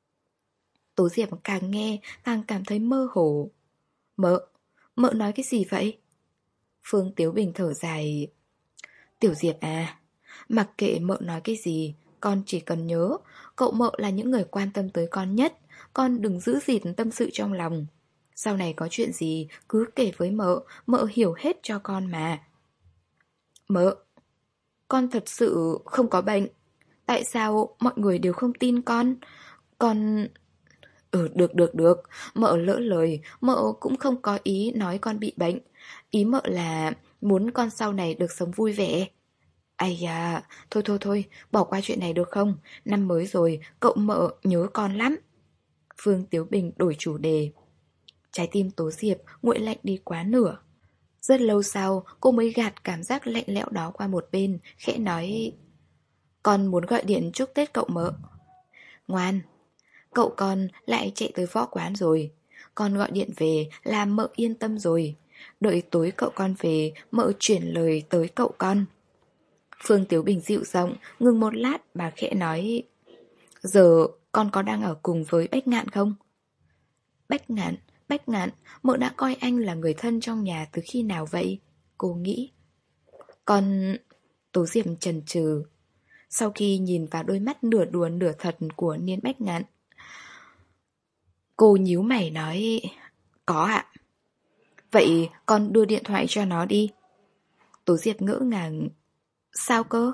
Tố Diệp càng nghe càng cảm thấy mơ hồ. Mợ, mợ nói cái gì vậy? Phương Tiếu Bình thở dài. Tiểu Diệp à, mặc kệ mợ nói cái gì, con chỉ cần nhớ, cậu mợ là những người quan tâm tới con nhất. Con đừng giữ gìn tâm sự trong lòng. Sau này có chuyện gì cứ kể với mợ, mợ hiểu hết cho con mà. Mợ, con thật sự không có bệnh. Tại sao mọi người đều không tin con? Con... Ừ, được được được, mợ lỡ lời, mợ cũng không có ý nói con bị bệnh. Ý mợ là muốn con sau này được sống vui vẻ. Ai da, thôi thôi thôi, bỏ qua chuyện này được không? Năm mới rồi, cậu mợ nhớ con lắm. Phương Tiếu Bình đổi chủ đề. Trái tim Tố Diệp nguội lạnh đi quá nửa. Rất lâu sau, cô mới gạt cảm giác lạnh lẽo đó qua một bên, khẽ nói. Con muốn gọi điện chúc Tết cậu mợ. Ngoan. Cậu con lại chạy tới võ quán rồi. Con gọi điện về là mợ yên tâm rồi. Đợi tối cậu con về, mợ chuyển lời tới cậu con. Phương Tiếu Bình dịu giọng, ngừng một lát bà khẽ nói. Giờ con có đang ở cùng với Bách Ngạn không? Bách Ngạn, Bách Ngạn, mợ đã coi anh là người thân trong nhà từ khi nào vậy? Cô nghĩ. Con... Tố Diệp chần chừ. Sau khi nhìn vào đôi mắt nửa đùa nửa thật của Niên Bách Ngạn, cô nhíu mày nói. Có ạ. Vậy con đưa điện thoại cho nó đi. Tố Diệp ngỡ ngàng. Sao cơ?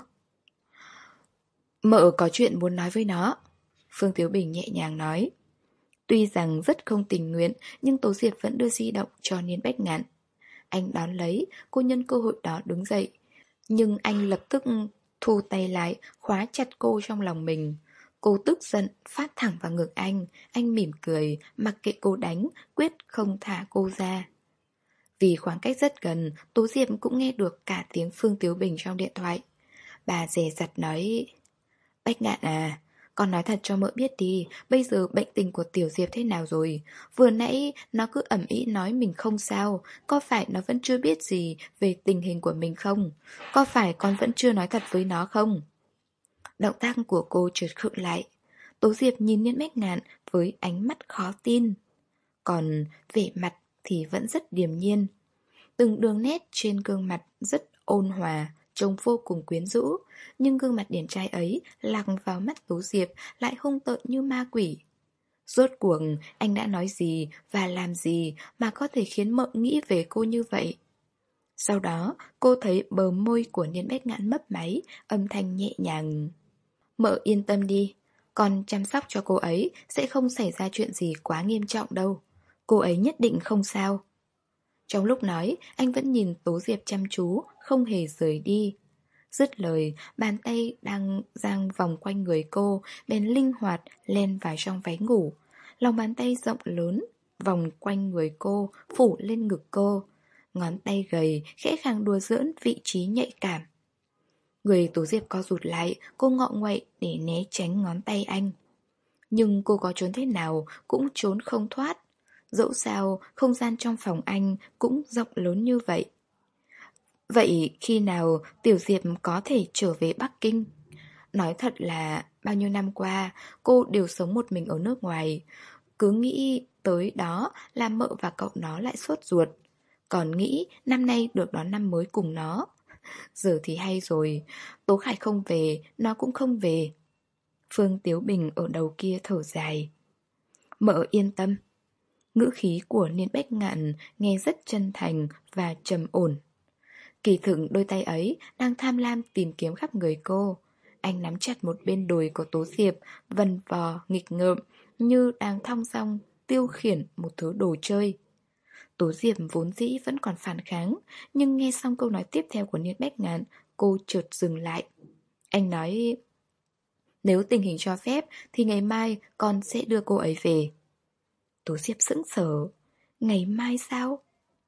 Mợ có chuyện muốn nói với nó. Phương Tiếu Bình nhẹ nhàng nói. Tuy rằng rất không tình nguyện, nhưng Tố Diệp vẫn đưa di động cho Niên Bách Ngạn. Anh đón lấy, cô nhân cơ hội đó đứng dậy. Nhưng anh lập tức thu tay lại, khóa chặt cô trong lòng mình. Cô tức giận, phát thẳng vào ngực anh. Anh mỉm cười, mặc kệ cô đánh, quyết không thả cô ra. Vì khoảng cách rất gần, Tố Diệp cũng nghe được cả tiếng Phương Tiếu Bình trong điện thoại. Bà dè dặt nói. Bách Ngạn à, con nói thật cho mợ biết đi, bây giờ bệnh tình của Tiểu Diệp thế nào rồi? Vừa nãy nó cứ ầm ĩ nói mình không sao, có phải nó vẫn chưa biết gì về tình hình của mình không? Có phải con vẫn chưa nói thật với nó không? Động tác của cô trượt khựng lại. Tố Diệp nhìn Niên Bách Ngạn với ánh mắt khó tin. Còn vẻ mặt thì vẫn rất điềm nhiên. Từng đường nét trên gương mặt rất ôn hòa, trông vô cùng quyến rũ. Nhưng gương mặt điển trai ấy lạc vào mắt Tố Diệp lại hung tợn như ma quỷ. Rốt cuộc anh đã nói gì và làm gì mà có thể khiến Mợ nghĩ về cô như vậy? Sau đó cô thấy bờ môi của Niên Bách Ngạn mấp máy, âm thanh nhẹ nhàng. Mợ yên tâm đi, con chăm sóc cho cô ấy sẽ không xảy ra chuyện gì quá nghiêm trọng đâu. Cô ấy nhất định không sao. Trong lúc nói, anh vẫn nhìn Tố Diệp chăm chú, không hề rời đi. Dứt lời, bàn tay đang giang vòng quanh người cô, bèn linh hoạt len vào trong váy ngủ. Lòng bàn tay rộng lớn, vòng quanh người cô, phủ lên ngực cô. Ngón tay gầy, khẽ khàng đùa giỡn vị trí nhạy cảm. Người Tố Diệp co rụt lại, cô ngọ nguậy để né tránh ngón tay anh. Nhưng cô có trốn thế nào cũng trốn không thoát. Dẫu sao, không gian trong phòng anh cũng rộng lớn như vậy. Vậy khi nào Tiểu Diệp có thể trở về Bắc Kinh? Nói thật là bao nhiêu năm qua cô đều sống một mình ở nước ngoài. Cứ nghĩ tới đó là Mợ và cậu nó lại sốt ruột. Còn nghĩ năm nay được đón năm mới cùng nó. Giờ thì hay rồi, Tố Khải không về, nó cũng không về. Phương Tiếu Bình ở đầu kia thở dài. Mợ yên tâm. Ngữ khí của Niên Bách Ngạn nghe rất chân thành và trầm ổn. Kỳ thực đôi tay ấy đang tham lam tìm kiếm khắp người cô. Anh nắm chặt một bên đùi của Tố Diệp, vần vò, nghịch ngợm, như đang thong dong tiêu khiển một thứ đồ chơi. Tố Diệp vốn dĩ vẫn còn phản kháng, nhưng nghe xong câu nói tiếp theo của Niên Bách Ngạn, cô chợt dừng lại. Anh nói, nếu tình hình cho phép thì ngày mai con sẽ đưa cô ấy về. Tố Diệp sững sờ. Ngày mai sao?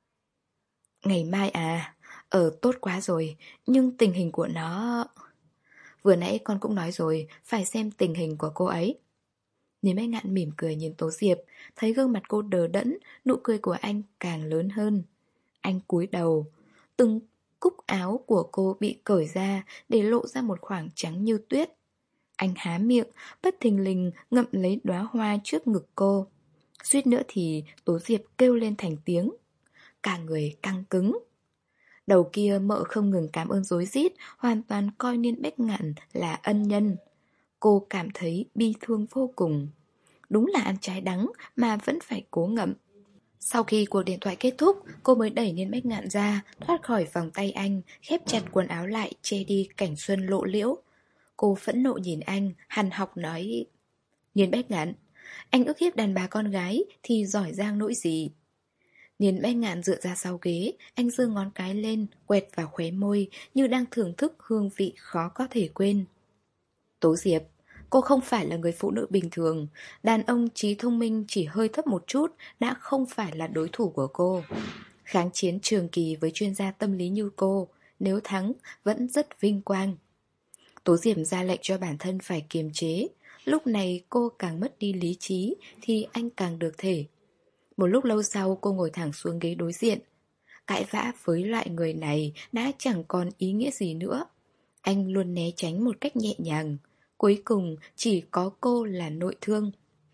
Ngày mai à? Ờ tốt quá rồi, nhưng tình hình của nó... Vừa nãy con cũng nói rồi, phải xem tình hình của cô ấy. Niên Bách Ngạn mỉm cười nhìn Tố Diệp, thấy gương mặt cô đờ đẫn, nụ cười của anh càng lớn hơn. Anh cúi đầu, từng cúc áo của cô bị cởi ra để lộ ra một khoảng trắng như tuyết. Anh há miệng, bất thình lình ngậm lấy đóa hoa trước ngực cô. Suýt nữa thì Tố Diệp kêu lên thành tiếng. Cả người căng cứng. Đầu kia Mợ không ngừng cảm ơn rối rít, hoàn toàn coi Niên Bách Ngạn là ân nhân. Cô cảm thấy bi thương vô cùng. Đúng là ăn trái đắng mà vẫn phải cố ngậm. Sau khi cuộc điện thoại kết thúc, cô mới đẩy Niên Bách Ngạn ra, thoát khỏi vòng tay anh, khép chặt quần áo lại che đi cảnh xuân lộ liễu. Cô phẫn nộ nhìn anh, hằn học nói: Niên Bách Ngạn, anh ức hiếp đàn bà con gái thì giỏi giang nỗi gì? Niên Bách Ngạn dựa ra sau ghế, anh giơ ngón cái lên, quẹt vào khóe môi như đang thưởng thức hương vị khó có thể quên. Tố Diệp, cô không phải là người phụ nữ bình thường. Đàn ông trí thông minh chỉ hơi thấp một chút đã không phải là đối thủ của cô. Kháng chiến trường kỳ với chuyên gia tâm lý như cô, nếu thắng vẫn rất vinh quang. Tố Diệp ra lệnh cho bản thân phải kiềm chế. Lúc này cô càng mất đi lý trí thì anh càng được thể. Một lúc lâu sau cô ngồi thẳng xuống ghế đối diện. Cãi vã với loại người này đã chẳng còn ý nghĩa gì nữa. Anh luôn né tránh một cách nhẹ nhàng. Cuối cùng chỉ có cô là nội thương.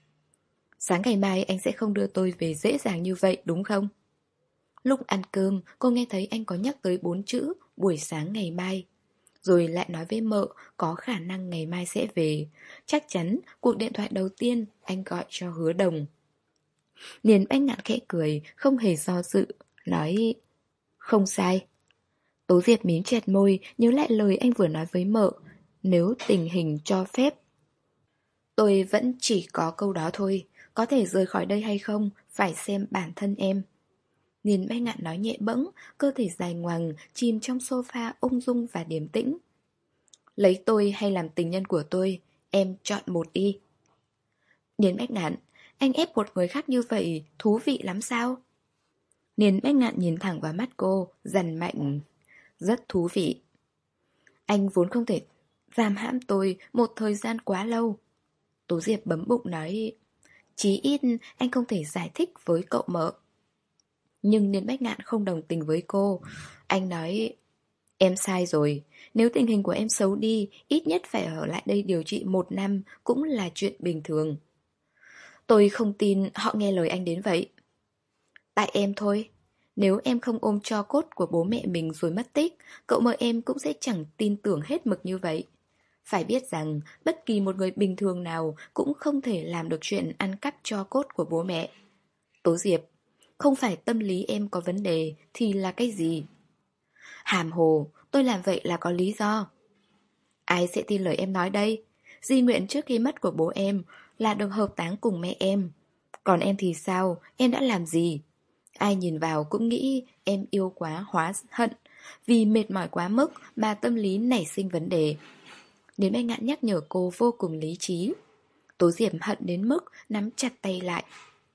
Sáng ngày mai anh sẽ không đưa tôi về dễ dàng như vậy đúng không? Lúc ăn cơm cô nghe thấy anh có nhắc tới bốn chữ buổi sáng ngày mai. Rồi lại nói với Mợ có khả năng ngày mai sẽ về. Chắc chắn cuộc điện thoại đầu tiên anh gọi cho Hứa Đồng. Niên Bách Ngạn khẽ cười, không hề do dự, nói không sai. Tố Diệp mím chẹt môi, nhớ lại lời anh vừa nói với Mợ. Nếu tình hình cho phép. Tôi vẫn chỉ có câu đó thôi. Có thể rời khỏi đây hay không phải xem bản thân em. Niên Bách Ngạn nói nhẹ bẫng, cơ thể dài ngoằng, chìm trong sofa ung dung và điềm tĩnh. Lấy tôi hay làm tình nhân của tôi, em chọn một đi. Niên Bách Ngạn, anh ép một người khác như vậy thú vị lắm sao? Niên Bách Ngạn nhìn thẳng vào mắt cô, dằn mạnh. Rất thú vị. Anh vốn không thể giam hãm tôi một thời gian quá lâu. Tố Diệp bấm bụng nói, chí ít anh không thể giải thích với cậu Mợ. Nhưng Niên Bách Ngạn không đồng tình với cô. Anh nói, Em sai rồi. Nếu tình hình của em xấu đi, ít nhất phải ở lại đây điều trị một năm cũng là chuyện bình thường. Tôi không tin họ nghe lời anh đến vậy. Tại em thôi. Nếu em không ôm tro cốt của bố mẹ mình rồi mất tích, cậu mợ em cũng sẽ chẳng tin tưởng hết mực như vậy. Phải biết rằng bất kỳ một người bình thường nào cũng không thể làm được chuyện ăn cắp tro cốt của bố mẹ. Tố Diệp, không phải tâm lý em có vấn đề thì là cái gì? Hàm hồ, tôi làm vậy là có lý do. Ai sẽ tin lời em nói đây? Di nguyện trước khi mất của bố em là được hợp táng cùng mẹ em. Còn em thì sao? Em đã làm gì? Ai nhìn vào cũng nghĩ em yêu quá hóa hận, vì mệt mỏi quá mức mà tâm lý nảy sinh vấn đề. Đến Bách Ngạn nhắc nhở cô vô cùng lý trí. Tố Diệp hận đến mức nắm chặt tay lại.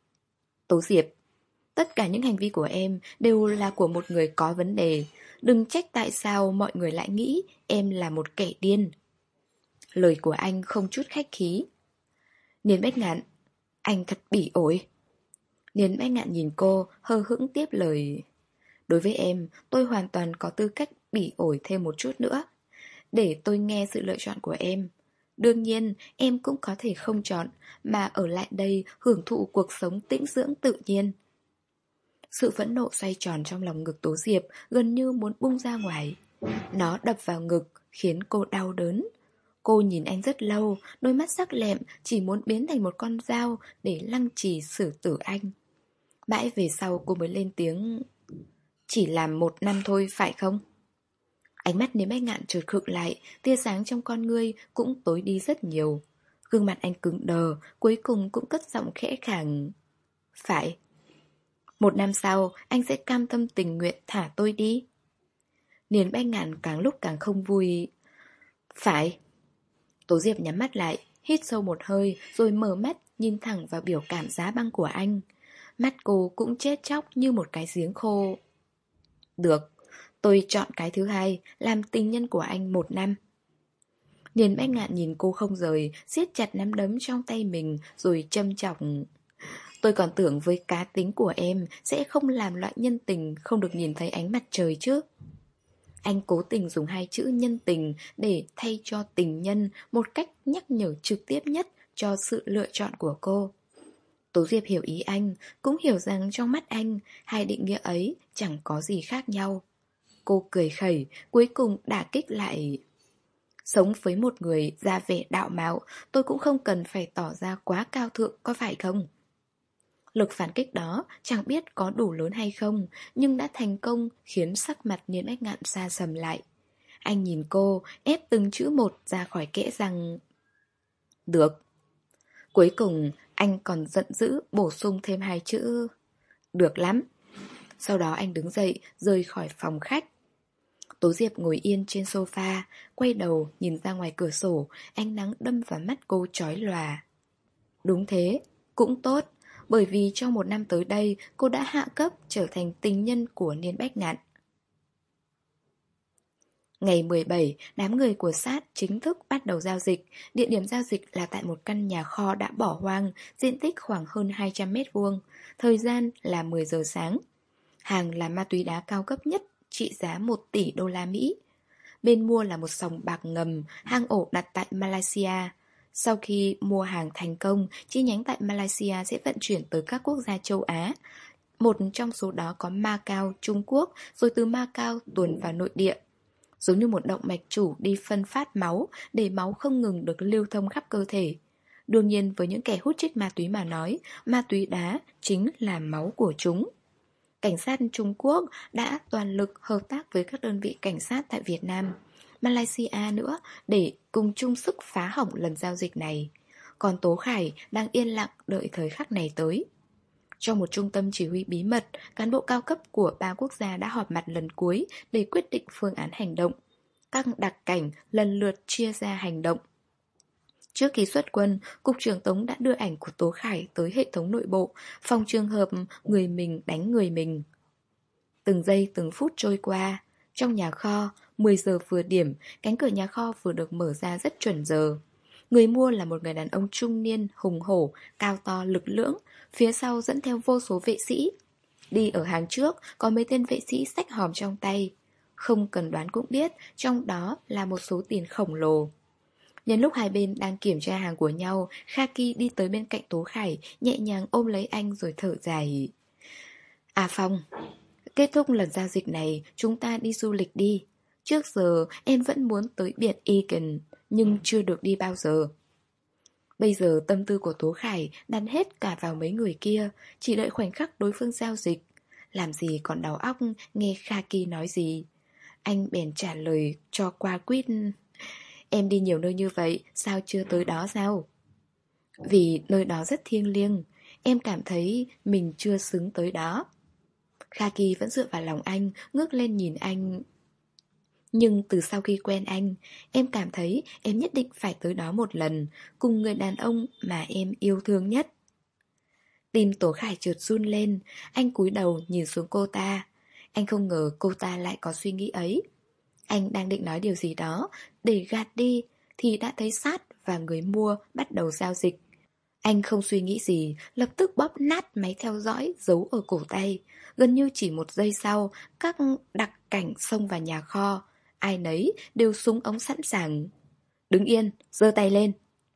Tố Diệp, tất cả những hành vi của em đều là của một người có vấn đề. Đừng trách tại sao mọi người lại nghĩ em là một kẻ điên. Lời của anh không chút khách khí. Niên Bách Ngạn, anh thật bỉ ổi. Niên Bách Ngạn nhìn cô, hờ hững tiếp lời. Đối với em, tôi hoàn toàn có tư cách bỉ ổi thêm một chút nữa. Để tôi nghe sự lựa chọn của em. Đương nhiên, em cũng có thể không chọn, mà ở lại đây hưởng thụ cuộc sống tĩnh dưỡng tự nhiên. Sự phẫn nộ xoay tròn trong lòng ngực Tố Diệp, gần như muốn bung ra ngoài. Nó đập vào ngực, khiến cô đau đớn. Cô nhìn anh rất lâu, đôi mắt sắc lẹm chỉ muốn biến thành một con dao để lăng trì xử tử anh. Mãi về sau cô mới lên tiếng. Chỉ làm một năm thôi phải không? Ánh mắt Niêm Bách Ngạn chợt khựng lại, tia sáng trong con ngươi cũng tối đi rất nhiều. Gương mặt anh cứng đờ, cuối cùng cũng cất giọng khẽ khàng. Phải. Một năm sau, anh sẽ cam tâm tình nguyện thả tôi đi. Niên Bách Ngạn càng lúc càng không vui. Phải. Tố Diệp nhắm mắt lại, hít sâu một hơi, rồi mở mắt nhìn thẳng vào biểu cảm giá băng của anh. Mắt cô cũng chết chóc như một cái giếng khô. Được, tôi chọn cái thứ hai, làm tình nhân của anh một năm. Niên Bách Ngạn nhìn cô không rời, siết chặt nắm đấm trong tay mình, rồi châm chọc. Tôi còn tưởng với cá tính của em sẽ không làm loại nhân tình không được nhìn thấy ánh mặt trời chứ. Anh cố tình dùng hai chữ nhân tình để thay cho tình nhân, một cách nhắc nhở trực tiếp nhất cho sự lựa chọn của cô. Tố Diệp hiểu ý anh, cũng hiểu rằng trong mắt anh, hai định nghĩa ấy chẳng có gì khác nhau. Cô cười khẩy, cuối cùng đả kích lại. Sống với một người ra vẻ đạo mạo, tôi cũng không cần phải tỏ ra quá cao thượng, có phải không? Lực phản kích đó chẳng biết có đủ lớn hay không, nhưng đã thành công khiến sắc mặt Niên Bách Ngạn xa sầm lại. Anh nhìn cô, ép từng chữ một ra khỏi kẽ răng. Được. Cuối cùng, anh còn giận dữ bổ sung thêm hai chữ. Được lắm. Sau đó anh đứng dậy, rời khỏi phòng khách. Tố Diệp ngồi yên trên sofa, quay đầu nhìn ra ngoài cửa sổ, ánh nắng đâm vào mắt cô chói lòa. Đúng thế, cũng tốt. Bởi vì trong một năm tới đây, cô đã hạ cấp trở thành tình nhân của Niên Bách Ngạn. Ngày mười bảy, đám người của sát chính thức bắt đầu giao dịch. Địa điểm giao dịch là tại một căn nhà kho đã bỏ hoang, diện tích khoảng hơn hai trăm mét vuông. Thời gian là mười giờ sáng. Hàng là ma túy đá cao cấp nhất, trị giá một tỷ đô la Mỹ. Bên mua là một sòng bạc ngầm, hang ổ đặt tại Malaysia. Sau khi mua hàng thành công, chi nhánh tại Malaysia sẽ vận chuyển tới các quốc gia châu Á. Một trong số đó có Macau, Trung Quốc, rồi từ Macau tuồn vào nội địa. Giống như một động mạch chủ đi phân phát máu, để máu không ngừng được lưu thông khắp cơ thể. Đương nhiên với những kẻ hút chích ma túy mà nói, ma túy đá chính là máu của chúng. Cảnh sát Trung Quốc đã toàn lực hợp tác với các đơn vị cảnh sát tại Việt Nam, Malaysia nữa để cùng chung sức phá hỏng lần giao dịch này. Còn Tố Khải đang yên lặng đợi thời khắc này tới. Trong một trung tâm chỉ huy bí mật, cán bộ cao cấp của ba quốc gia đã họp mặt lần cuối để quyết định phương án hành động. Các đặc cảnh lần lượt chia ra hành động. Trước khi xuất quân, Cục trưởng Tống đã đưa ảnh của Tố Khải tới hệ thống nội bộ, phòng trường hợp người mình đánh người mình. Từng giây từng phút trôi qua, trong nhà kho, mười giờ vừa điểm, cánh cửa nhà kho vừa được mở ra rất chuẩn giờ. Người mua là một người đàn ông trung niên, hùng hổ, cao to lực lưỡng, phía sau dẫn theo vô số vệ sĩ. Đi ở hàng trước, có mấy tên vệ sĩ xách hòm trong tay. Không cần đoán cũng biết, trong đó là một số tiền khổng lồ. Nhân lúc hai bên đang kiểm tra hàng của nhau, Khaki đi tới bên cạnh Tố Khải, nhẹ nhàng ôm lấy anh rồi thở dài. À Phong, kết thúc lần giao dịch này, chúng ta đi du lịch đi. Trước giờ em vẫn muốn tới biển Egan, nhưng chưa được đi bao giờ. Bây giờ tâm tư của Tố Khải đặt hết cả vào mấy người kia, chỉ đợi khoảnh khắc đối phương giao dịch. Làm gì còn đầu óc nghe Khaki nói gì. Anh bèn trả lời cho qua quýt. Em đi nhiều nơi như vậy, sao chưa tới đó sao? Vì nơi đó rất thiêng liêng, em cảm thấy mình chưa xứng tới đó. Khaki vẫn dựa vào lòng anh, ngước lên nhìn anh. Nhưng từ sau khi quen anh, em cảm thấy em nhất định phải tới đó một lần, cùng người đàn ông mà em yêu thương nhất. Tim Tố Khải trượt run lên, anh cúi đầu nhìn xuống cô ta. Anh không ngờ cô ta lại có suy nghĩ ấy. Anh đang định nói điều gì đó để gạt đi thì đã thấy Sát và người mua bắt đầu giao dịch. Anh không suy nghĩ gì, lập tức bóp nát máy theo dõi giấu ở cổ tay. Gần như chỉ một giây sau, các đặc cảnh xông vào nhà kho. Ai nấy đều súng ống sẵn sàng. Đứng yên, giơ tay lên.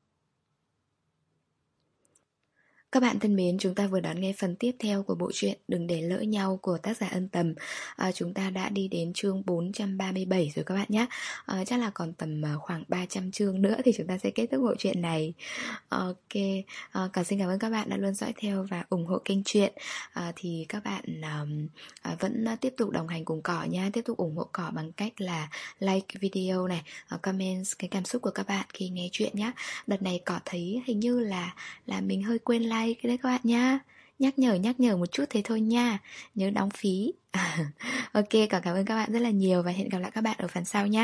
Các bạn thân mến, chúng ta vừa đón nghe phần tiếp theo của bộ truyện Đừng để lỡ nhau của tác giả Ân Tầm. à, Chúng ta đã đi đến chương bốn trăm ba mươi bảy rồi các bạn nhé. à, Chắc là còn tầm à, khoảng ba trăm chương nữa thì chúng ta sẽ kết thúc bộ truyện này. Ok, à, cảm xin cảm ơn các bạn đã luôn dõi theo và ủng hộ kênh truyện. à, Thì các bạn à, à, vẫn tiếp tục đồng hành cùng Cỏ nha. Tiếp tục ủng hộ Cỏ bằng cách là like video này, à, comment cái cảm xúc của các bạn khi nghe chuyện nhé. Đợt này Cỏ thấy hình như là là mình hơi quên like cái đấy các bạn nha. Nhắc nhở nhắc nhở một chút thế thôi nha. Nhớ đóng phí. Ok, còn cảm ơn các bạn rất là nhiều và hẹn gặp lại các bạn ở phần sau nha.